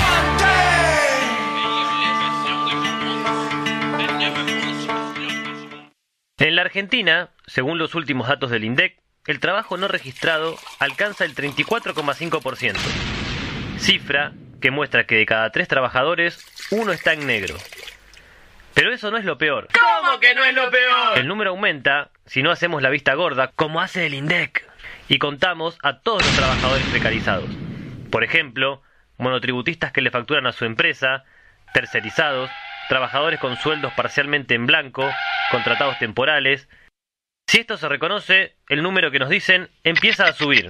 el aguante. En la Argentina, según los últimos datos del INDEC, el trabajo no registrado alcanza el treinta y cuatro coma cinco por ciento. Cifra que muestra que de cada tres trabajadores, uno está en negro. Pero eso no es lo peor. ¿Cómo que no es lo peor? El número aumenta si no hacemos la vista gorda, como hace el INDEC, y contamos a todos los trabajadores precarizados. Por ejemplo, monotributistas que le facturan a su empresa, tercerizados, trabajadores con sueldos parcialmente en blanco, contratados temporales. Si esto se reconoce, el número que nos dicen empieza a subir.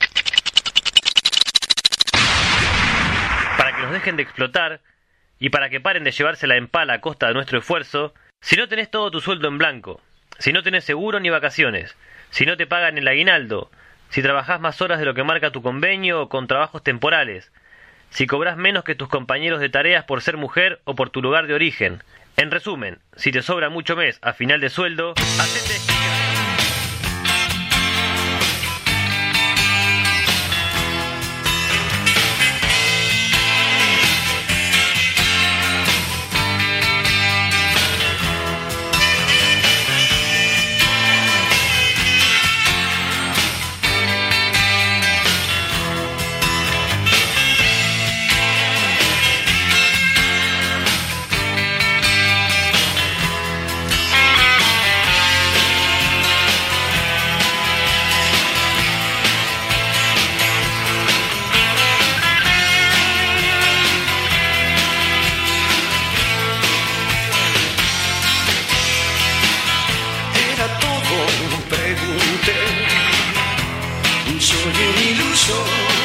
Para que nos dejen de explotar y para que paren de llevársela en pala a costa de nuestro esfuerzo, si no tenés todo tu sueldo en blanco, si no tenés seguro ni vacaciones, si no te pagan el aguinaldo, si trabajás más horas de lo que marca tu convenio o con trabajos temporales, si cobrás menos que tus compañeros de tareas por ser mujer o por tu lugar de origen. En resumen, si te sobra mucho mes a final de sueldo, hacete... Soy el iluso,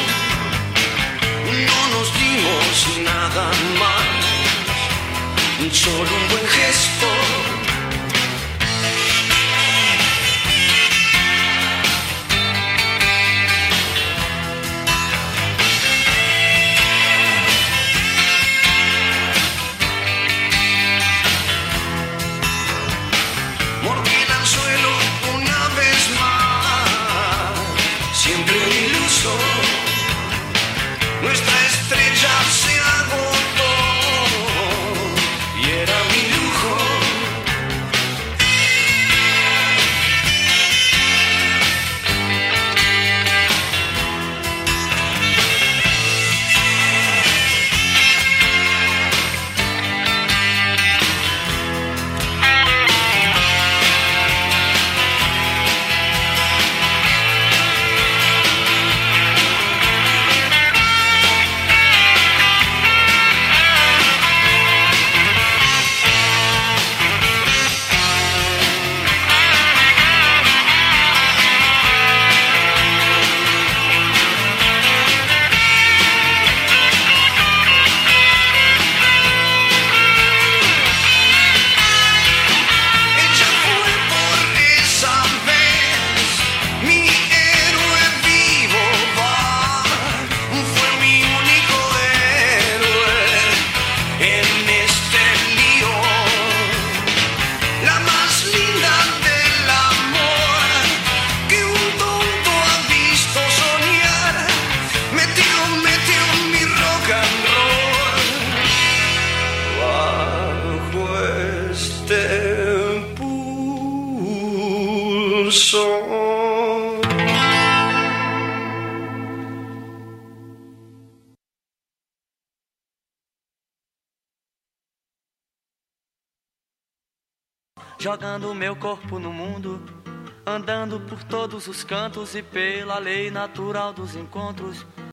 no nos dimos nada más, solo un buen gesto. Mordí el anzuelo una vez más, siempre iluso, nuestra estrella se agotó y era mi lujo. som. Jogando meu corpo no mundo, andando por todos os cantos e pela lei natural dos encontros.